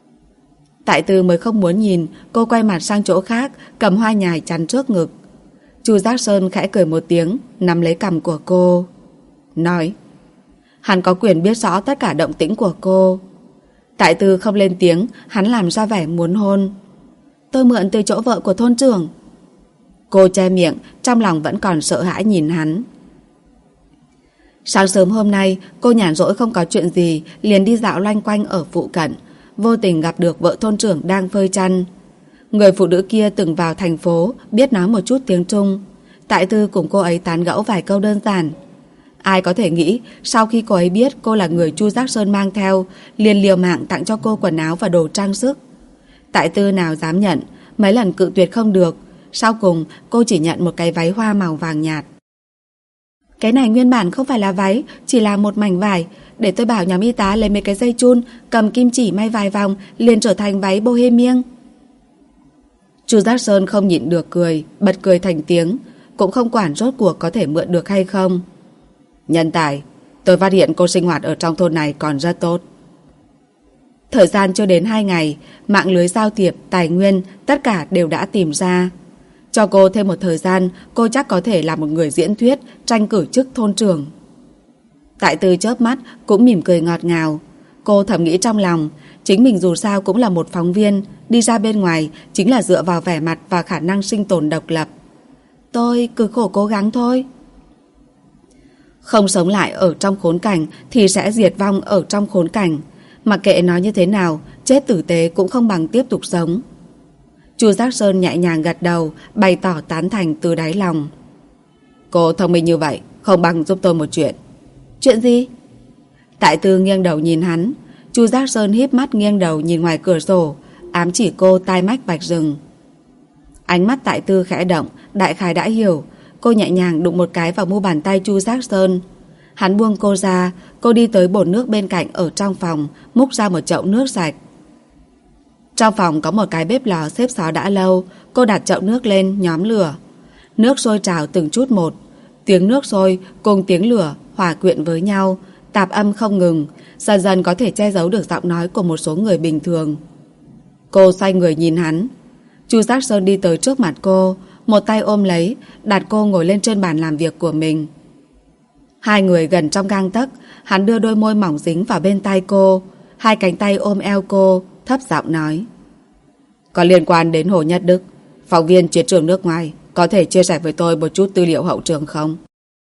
Tại Tư mới không muốn nhìn, cô quay mặt sang chỗ khác, cầm hoa nhài chắn trước ngực. Chu Giác Sơn khẽ cười một tiếng, nắm lấy cằm của cô. Nói. Hắn có quyền biết rõ tất cả động tĩnh của cô. Tại Tư không lên tiếng, hắn làm ra vẻ muốn hôn. Tôi mượn từ chỗ vợ của thôn trưởng. Cô che miệng, trong lòng vẫn còn sợ hãi nhìn hắn. Sáng sớm hôm nay, cô nhàn rỗi không có chuyện gì, liền đi dạo loanh quanh ở phụ cận, vô tình gặp được vợ thôn trưởng đang phơi chăn. Người phụ nữ kia từng vào thành phố, biết nói một chút tiếng Trung. Tại Tư cùng cô ấy tán gẫu vài câu đơn giản. Ai có thể nghĩ, sau khi cô ấy biết cô là người Chu Giác Sơn mang theo, liền liều mạng tặng cho cô quần áo và đồ trang sức. Tại Tư nào dám nhận, mấy lần cự tuyệt không được. Sau cùng, cô chỉ nhận một cái váy hoa màu vàng nhạt. Cái này nguyên bản không phải là váy, chỉ là một mảnh vải. Để tôi bảo nhóm y tá lấy mấy cái dây chun, cầm kim chỉ may vài vòng, liền trở thành váy bohemian. Chu Giác Sơn không nhịn được cười, bật cười thành tiếng, cũng không quản rốt cuộc có thể mượn được hay không. Nhân tài, tôi phát hiện cô sinh hoạt ở trong thôn này còn rất tốt. Thời gian chưa đến 2 ngày, mạng lưới giao thiệp, tài nguyên, tất cả đều đã tìm ra. Cho cô thêm một thời gian, cô chắc có thể là một người diễn thuyết, tranh cử chức thôn trưởng. Tại Tư chớp mắt, cũng mỉm cười ngọt ngào. Cô thầm nghĩ trong lòng, chính mình dù sao cũng là một phóng viên, đi ra bên ngoài chính là dựa vào vẻ mặt và khả năng sinh tồn độc lập. Tôi cực khổ cố gắng thôi. Không sống lại ở trong khốn cảnh thì sẽ diệt vong ở trong khốn cảnh. Mặc kệ nói như thế nào, chết tử tế cũng không bằng tiếp tục sống. Chu Giác Sơn nhẹ nhàng gật đầu, bày tỏ tán thành từ đáy lòng. Cô thông minh như vậy, không bằng giúp tôi một chuyện. Chuyện gì? Tại Tư nghiêng đầu nhìn hắn. Chu Giác Sơn híp mắt nghiêng đầu nhìn ngoài cửa sổ, ám chỉ cô tai mách vạch rừng. Ánh mắt Tại Tư khẽ động, đại khái đã hiểu. Cô nhẹ nhàng đụng một cái vào mu bàn tay Chu Giác Sơn. Hắn buông cô ra. Cô đi tới bồn nước bên cạnh ở trong phòng, múc ra một chậu nước sạch. Trong phòng có một cái bếp lò xếp xó đã lâu. Cô đặt chậu nước lên nhóm lửa. Nước sôi trào từng chút một. Tiếng nước sôi cùng tiếng lửa hòa quyện với nhau, tạp âm không ngừng, dần dần có thể che giấu được giọng nói của một số người bình thường. Cô xoay người nhìn hắn. Chu Giác Sơn đi tới trước mặt cô, một tay ôm lấy, đặt cô ngồi lên trên bàn làm việc của mình. Hai người gần trong gang tấc, hắn đưa đôi môi mỏng dính vào bên tai cô, hai cánh tay ôm eo cô, thấp giọng nói. Có liên quan đến Hồ Nhất Đức, phóng viên chiến trường nước ngoài, có thể chia sẻ với tôi một chút tư liệu hậu trường không?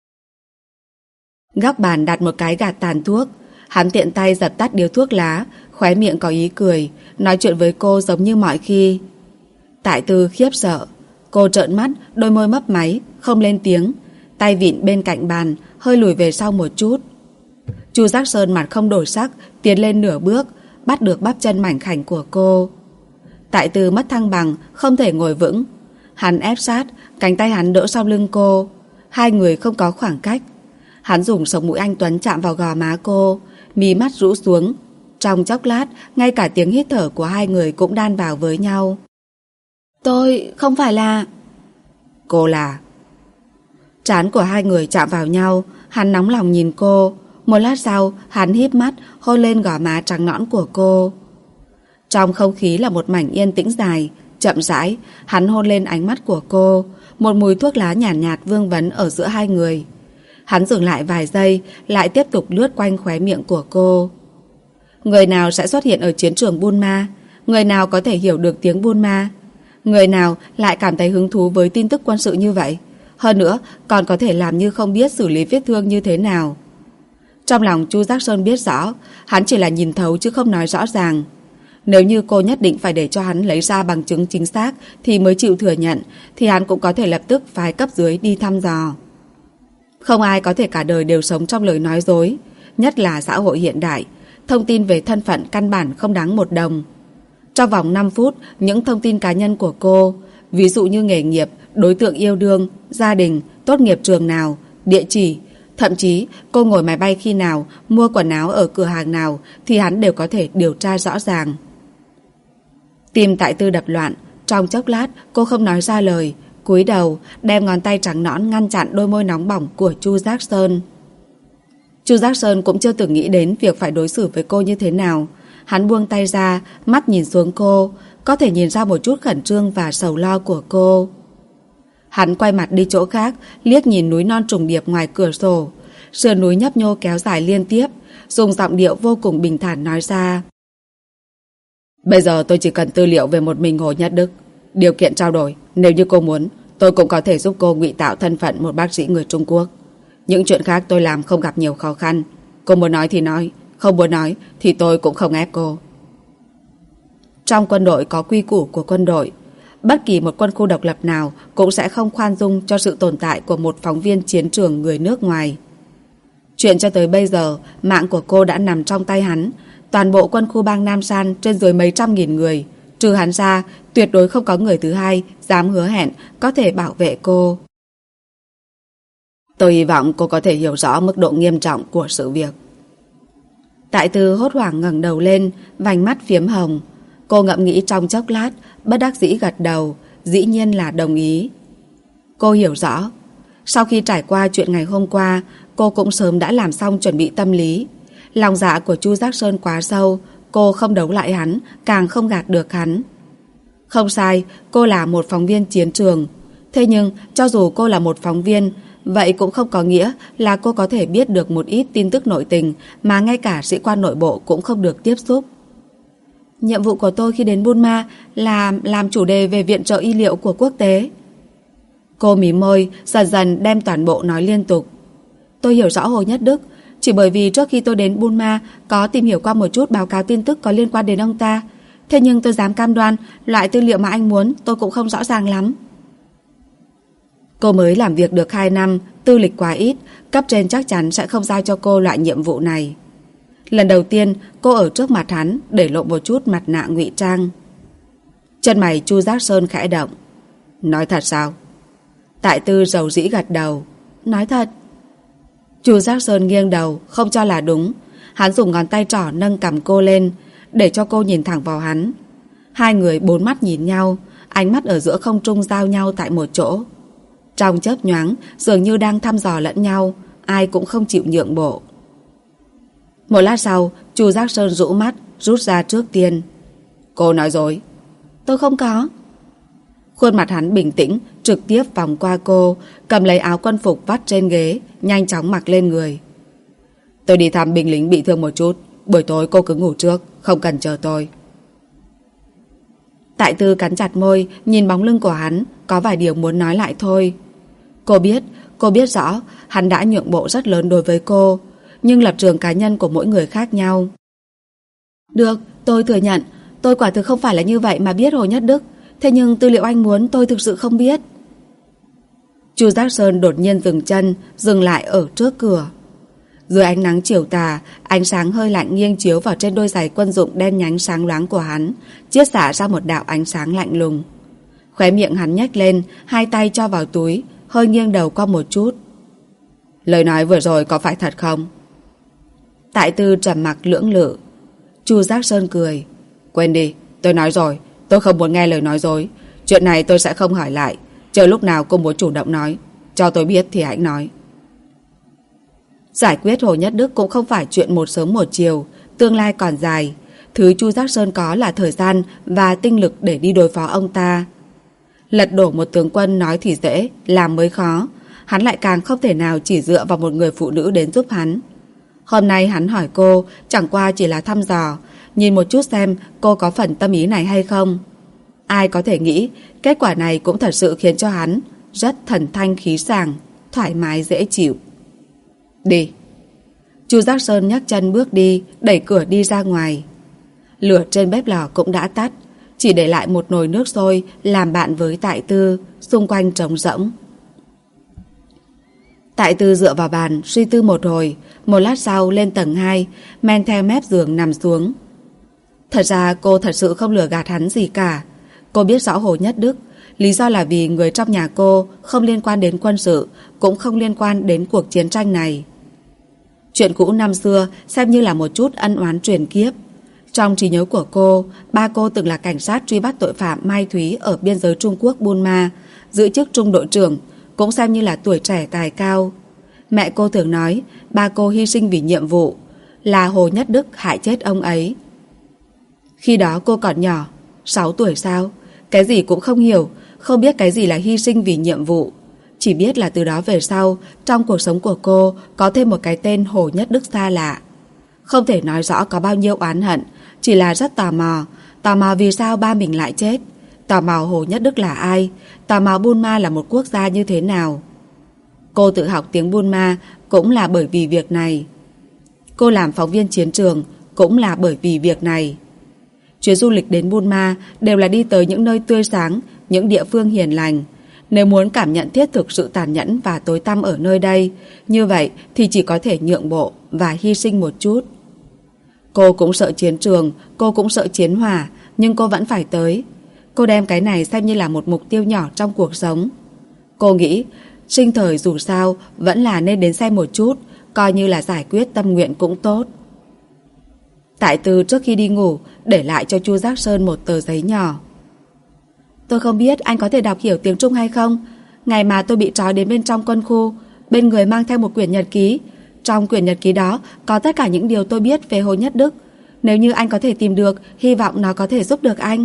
Góc bàn đặt một cái gạt tàn thuốc. Hắn tiện tay dập tắt điếu thuốc lá, khóe miệng có ý cười, nói chuyện với cô giống như mọi khi. Tại Tư khiếp sợ. Cô trợn mắt, đôi môi mấp máy, không lên tiếng, tay vịn bên cạnh bàn, hơi lùi về sau một chút. Chu Giác Sơn mặt không đổi sắc, tiến lên nửa bước, bắt được bắp chân mảnh khảnh của cô. Tại Tư mất thăng bằng, không thể ngồi vững. Hắn ép sát, cánh tay hắn đỡ sau lưng cô. Hai người không có khoảng cách. Hắn dùng sống mũi anh tuấn chạm vào gò má cô, mí mắt rũ xuống. Trong chốc lát, ngay cả tiếng hít thở của hai người cũng đan vào với nhau. Tôi không phải là... Cô là... Trán của hai người chạm vào nhau. Hắn nóng lòng nhìn cô. Một lát sau, hắn híp mắt, hôn lên gò má trắng nõn của cô. Trong không khí là một mảnh yên tĩnh dài. Chậm rãi, hắn hôn lên ánh mắt của cô. Một mùi thuốc lá nhàn nhạt vương vấn ở giữa hai người. Hắn dừng lại vài giây, lại tiếp tục lướt quanh khóe miệng của cô. Người nào sẽ xuất hiện ở chiến trường Bunma? Người nào có thể hiểu được tiếng Bunma? Người nào lại cảm thấy hứng thú với tin tức quân sự như vậy? Hơn nữa, còn có thể làm như không biết xử lý vết thương như thế nào? Trong lòng Chu Giác Sơn biết rõ, hắn chỉ là nhìn thấu chứ không nói rõ ràng. Nếu như cô nhất định phải để cho hắn lấy ra bằng chứng chính xác thì mới chịu thừa nhận, thì hắn cũng có thể lập tức phái cấp dưới đi thăm dò. Không ai có thể cả đời đều sống trong lời nói dối, nhất là xã hội hiện đại. Thông tin về thân phận căn bản không đáng một đồng. Trong vòng 5 phút, những thông tin cá nhân của cô, ví dụ như nghề nghiệp, đối tượng yêu đương, gia đình, tốt nghiệp trường nào, địa chỉ, thậm chí cô ngồi máy bay khi nào, mua quần áo ở cửa hàng nào, thì hắn đều có thể điều tra rõ ràng. Tim Tại Tư đập loạn. Trong chốc lát cô không nói ra lời, cúi đầu đem ngón tay trắng nõn ngăn chặn đôi môi nóng bỏng của Chu Giác Sơn. Chu Giác Sơn cũng chưa từng nghĩ đến việc phải đối xử với cô như thế nào. Hắn buông tay ra, mắt nhìn xuống cô, có thể nhìn ra một chút khẩn trương và sầu lo của cô. Hắn quay mặt đi chỗ khác, liếc nhìn núi non trùng điệp ngoài cửa sổ. Sườn núi nhấp nhô kéo dài liên tiếp, dùng giọng điệu vô cùng bình thản nói ra. Bây giờ tôi chỉ cần tư liệu về một mình Hồ Nhất Đức. Điều kiện trao đổi, nếu như cô muốn, tôi cũng có thể giúp cô ngụy tạo thân phận một bác sĩ người Trung Quốc. Những chuyện khác tôi làm không gặp nhiều khó khăn. Cô muốn nói thì nói, không muốn nói thì tôi cũng không ép cô. Trong quân đội có quy củ của quân đội. Bất kỳ một quân khu độc lập nào cũng sẽ không khoan dung cho sự tồn tại của một phóng viên chiến trường người nước ngoài. Chuyện cho tới bây giờ, mạng của cô đã nằm trong tay hắn. Toàn bộ quân khu bang Nam San trên dưới mấy trăm nghìn người, trừ hắn ra, tuyệt đối không có người thứ hai dám hứa hẹn có thể bảo vệ cô. Tôi hy vọng cô có thể hiểu rõ mức độ nghiêm trọng của sự việc. Tại Tư hốt hoảng ngẩng đầu lên, vành mắt phiếm hồng. Cô ngẫm nghĩ trong chốc lát, bất đắc dĩ gật đầu, dĩ nhiên là đồng ý. Cô hiểu rõ. Sau khi trải qua chuyện ngày hôm qua, cô cũng sớm đã làm xong chuẩn bị tâm lý. Lòng dạ của Chu Giác Sơn quá sâu, cô không đấu lại hắn, càng không gạt được hắn. Không sai, cô là một phóng viên chiến trường. Thế nhưng, cho dù cô là một phóng viên, vậy cũng không có nghĩa là cô có thể biết được một ít tin tức nội tình mà ngay cả sĩ quan nội bộ cũng không được tiếp xúc. Nhiệm vụ của tôi khi đến Burma là làm chủ đề về viện trợ y liệu của quốc tế. Cô mím môi, dần dần đem toàn bộ nói liên tục. Tôi hiểu rõ Hồ Nhất Đức, chỉ bởi vì trước khi tôi đến Burma có tìm hiểu qua một chút báo cáo tin tức có liên quan đến ông ta. Thế nhưng tôi dám cam đoan loại tư liệu mà anh muốn tôi cũng không rõ ràng lắm. Cô mới làm việc được 2 năm, tư lịch quá ít, cấp trên chắc chắn sẽ không giao cho cô loại nhiệm vụ này. Lần đầu tiên cô ở trước mặt hắn để lộ một chút mặt nạ ngụy trang. Chân mày Chu Giác Sơn khẽ động. Nói thật sao? Tại Tư rầu rĩ gật đầu. Nói thật. Chu Giác Sơn nghiêng đầu, không cho là đúng. Hắn dùng ngón tay trỏ nâng cằm cô lên, để cho cô nhìn thẳng vào hắn. Hai người bốn mắt nhìn nhau, ánh mắt ở giữa không trung giao nhau tại một chỗ. Trong chớp nhoáng, dường như đang thăm dò lẫn nhau, ai cũng không chịu nhượng bộ. Một lát sau, Chu Giác Sơn rũ mắt, rút ra trước tiên. Cô nói dối. Tôi không có. Khuôn mặt hắn bình tĩnh, trực tiếp vòng qua cô, cầm lấy áo quân phục vắt trên ghế, nhanh chóng mặc lên người. Tôi đi thăm binh lính bị thương một chút, buổi tối cô cứ ngủ trước, không cần chờ tôi. Tại Tư cắn chặt môi, nhìn bóng lưng của hắn, có vài điều muốn nói lại thôi. Cô biết rõ, hắn đã nhượng bộ rất lớn đối với cô, nhưng lập trường cá nhân của mỗi người khác nhau. Được, tôi thừa nhận, tôi quả thực không phải là như vậy mà biết Hồ Nhất Đức, thế nhưng tư liệu anh muốn tôi thực sự không biết. Chu Giác Sơn đột nhiên dừng chân, dừng lại ở trước cửa. Dưới ánh nắng chiều tà, ánh sáng hơi lạnh nghiêng chiếu vào trên đôi giày quân dụng đen nhánh sáng loáng của hắn, chiết xạ ra một đạo ánh sáng lạnh lùng. Khóe miệng hắn nhếch lên, hai tay cho vào túi, hơi nghiêng đầu qua một chút. Lời nói vừa rồi có phải thật không? Tại Tư trầm mặc lưỡng lự. Chu Giác Sơn cười. Quên đi, tôi nói rồi, tôi không muốn nghe lời nói dối. Chuyện này tôi sẽ không hỏi lại. Chờ lúc nào cô muốn chủ động nói, cho tôi biết thì hãy nói. Giải quyết Hồ Nhất Đức cũng không phải chuyện một sớm một chiều, tương lai còn dài. Thứ Chu Giác Sơn có là thời gian và tinh lực để đi đối phó ông ta. Lật đổ một tướng quân nói thì dễ, làm mới khó. Hắn lại càng không thể nào chỉ dựa vào một người phụ nữ đến giúp hắn. Hôm nay hắn hỏi cô chẳng qua chỉ là thăm dò, nhìn một chút xem cô có phần tâm ý này hay không. Ai có thể nghĩ kết quả này cũng thật sự khiến cho hắn rất thần thanh khí sảng, thoải mái dễ chịu. Đi. Chu Giác Sơn nhấc chân bước đi, đẩy cửa đi ra ngoài. Lửa trên bếp lò cũng đã tắt, chỉ để lại một nồi nước sôi làm bạn với Tại Tư, xung quanh trống rỗng. Tại Tư dựa vào bàn suy tư một hồi, một lát sau lên tầng 2, men theo mép giường nằm xuống. Thật ra cô thật sự không lừa gạt hắn gì cả. Cô biết rõ Hồ Nhất Đức, lý do là vì người trong nhà cô không liên quan đến quân sự, cũng không liên quan đến cuộc chiến tranh này. Chuyện cũ năm xưa xem như là một chút ân oán truyền kiếp. Trong trí nhớ của cô, ba cô từng là cảnh sát truy bắt tội phạm Mai Thúy ở biên giới Trung Quốc Burma, giữ chức trung đội trưởng, cũng xem như là tuổi trẻ tài cao. Mẹ cô thường nói ba cô hy sinh vì nhiệm vụ, là Hồ Nhất Đức hại chết ông ấy. Khi đó cô còn nhỏ, 6 tuổi sao? Cái gì cũng không hiểu, không biết cái gì là hy sinh vì nhiệm vụ. Chỉ biết là từ đó về sau, trong cuộc sống của cô có thêm một cái tên Hồ Nhất Đức xa lạ. Không thể nói rõ có bao nhiêu oán hận, chỉ là rất tò mò vì sao ba mình lại chết, tò mò Hồ Nhất Đức là ai, tò mò Burma là một quốc gia như thế nào. Cô tự học tiếng Burma cũng là bởi vì việc này. Cô làm phóng viên chiến trường cũng là bởi vì việc này. Chuyến du lịch đến Burma đều là đi tới những nơi tươi sáng, những địa phương hiền lành. Nếu muốn cảm nhận thiết thực sự tàn nhẫn và tối tăm ở nơi đây, như vậy thì chỉ có thể nhượng bộ và hy sinh một chút. Cô cũng sợ chiến trường, cô cũng sợ chiến hỏa, nhưng cô vẫn phải tới. Cô đem cái này xem như là một mục tiêu nhỏ trong cuộc sống. Cô nghĩ, sinh thời dù sao vẫn là nên đến xem một chút, coi như là giải quyết tâm nguyện cũng tốt. Tại Tư trước khi đi ngủ để lại cho Chu Giác Sơn một tờ giấy nhỏ. Tôi không biết anh có thể đọc hiểu tiếng Trung hay không. Ngày mà tôi bị trói đến bên trong quân khu, bên người mang theo một quyển nhật ký. Trong quyển nhật ký đó có tất cả những điều tôi biết về Hồ Nhất Đức. Nếu như anh có thể tìm được, hy vọng nó có thể giúp được anh.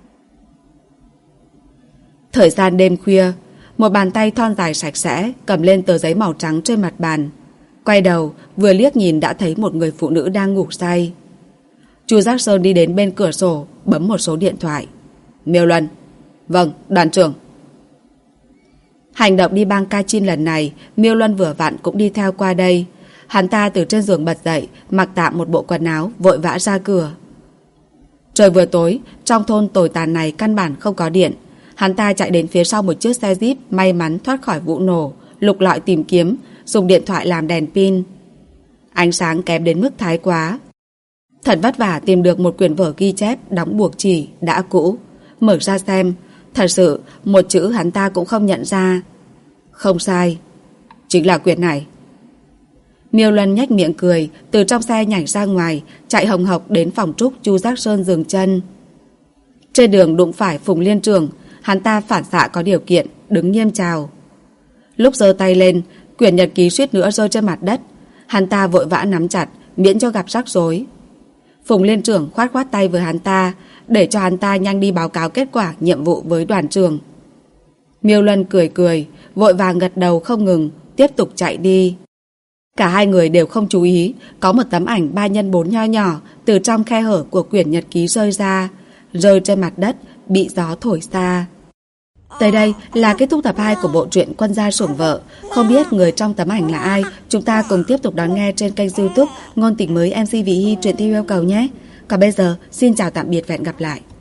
Thời gian đêm khuya, một bàn tay thon dài sạch sẽ cầm lên tờ giấy màu trắng trên mặt bàn. Quay đầu, vừa liếc nhìn đã thấy một người phụ nữ đang ngủ say. Chu Giác Sơn đi đến bên cửa sổ, bấm một số điện thoại. Miêu Luân. Vâng, đoàn trưởng. Hành động đi bang Kachin lần này, Miêu Luân vừa vặn cũng đi theo qua đây. Hắn ta từ trên giường bật dậy, mặc tạm một bộ quần áo, vội vã ra cửa. Trời vừa tối, trong thôn tồi tàn này căn bản không có điện. Hắn ta chạy đến phía sau một chiếc xe Jeep, may mắn thoát khỏi vụ nổ, lục lọi tìm kiếm, dùng điện thoại làm đèn pin. Ánh sáng kém đến mức thái quá. Thật vất vả tìm được một quyển vở ghi chép đóng buộc chỉ, đã cũ. Mở ra xem, thật sự một chữ hắn ta cũng không nhận ra. Không sai, chính là quyển này. Miêu Luân nhếch miệng cười, từ trong xe nhảy ra ngoài, chạy hồng hộc đến phòng trúc Chu Giác Sơn dừng chân. Trên đường đụng phải Phùng Liên Trường, hắn ta phản xạ có điều kiện, đứng nghiêm chào. Lúc giơ tay lên, quyển nhật ký suýt nữa rơi trên mặt đất. Hắn ta vội vã nắm chặt, miễn cho gặp rắc rối. Phùng Liên Trưởng khoát khoát tay với hắn ta, để cho hắn ta nhanh đi báo cáo kết quả nhiệm vụ với đoàn trưởng. Miêu Luân cười cười, vội vàng gật đầu không ngừng, tiếp tục chạy đi. Cả hai người đều không chú ý, có một tấm ảnh 3x4 nho nhỏ từ trong khe hở của quyển nhật ký rơi ra, rơi trên mặt đất, bị gió thổi xa. Tới đây là kết thúc tập 2 của bộ truyện Quân gia sủng vợ. Không biết người trong tấm ảnh là ai, chúng ta cùng tiếp tục đón nghe trên kênh YouTube Ngôn tình mới MC Vị Hy truyện theo yêu cầu nhé. Còn bây giờ, xin chào tạm biệt và hẹn gặp lại.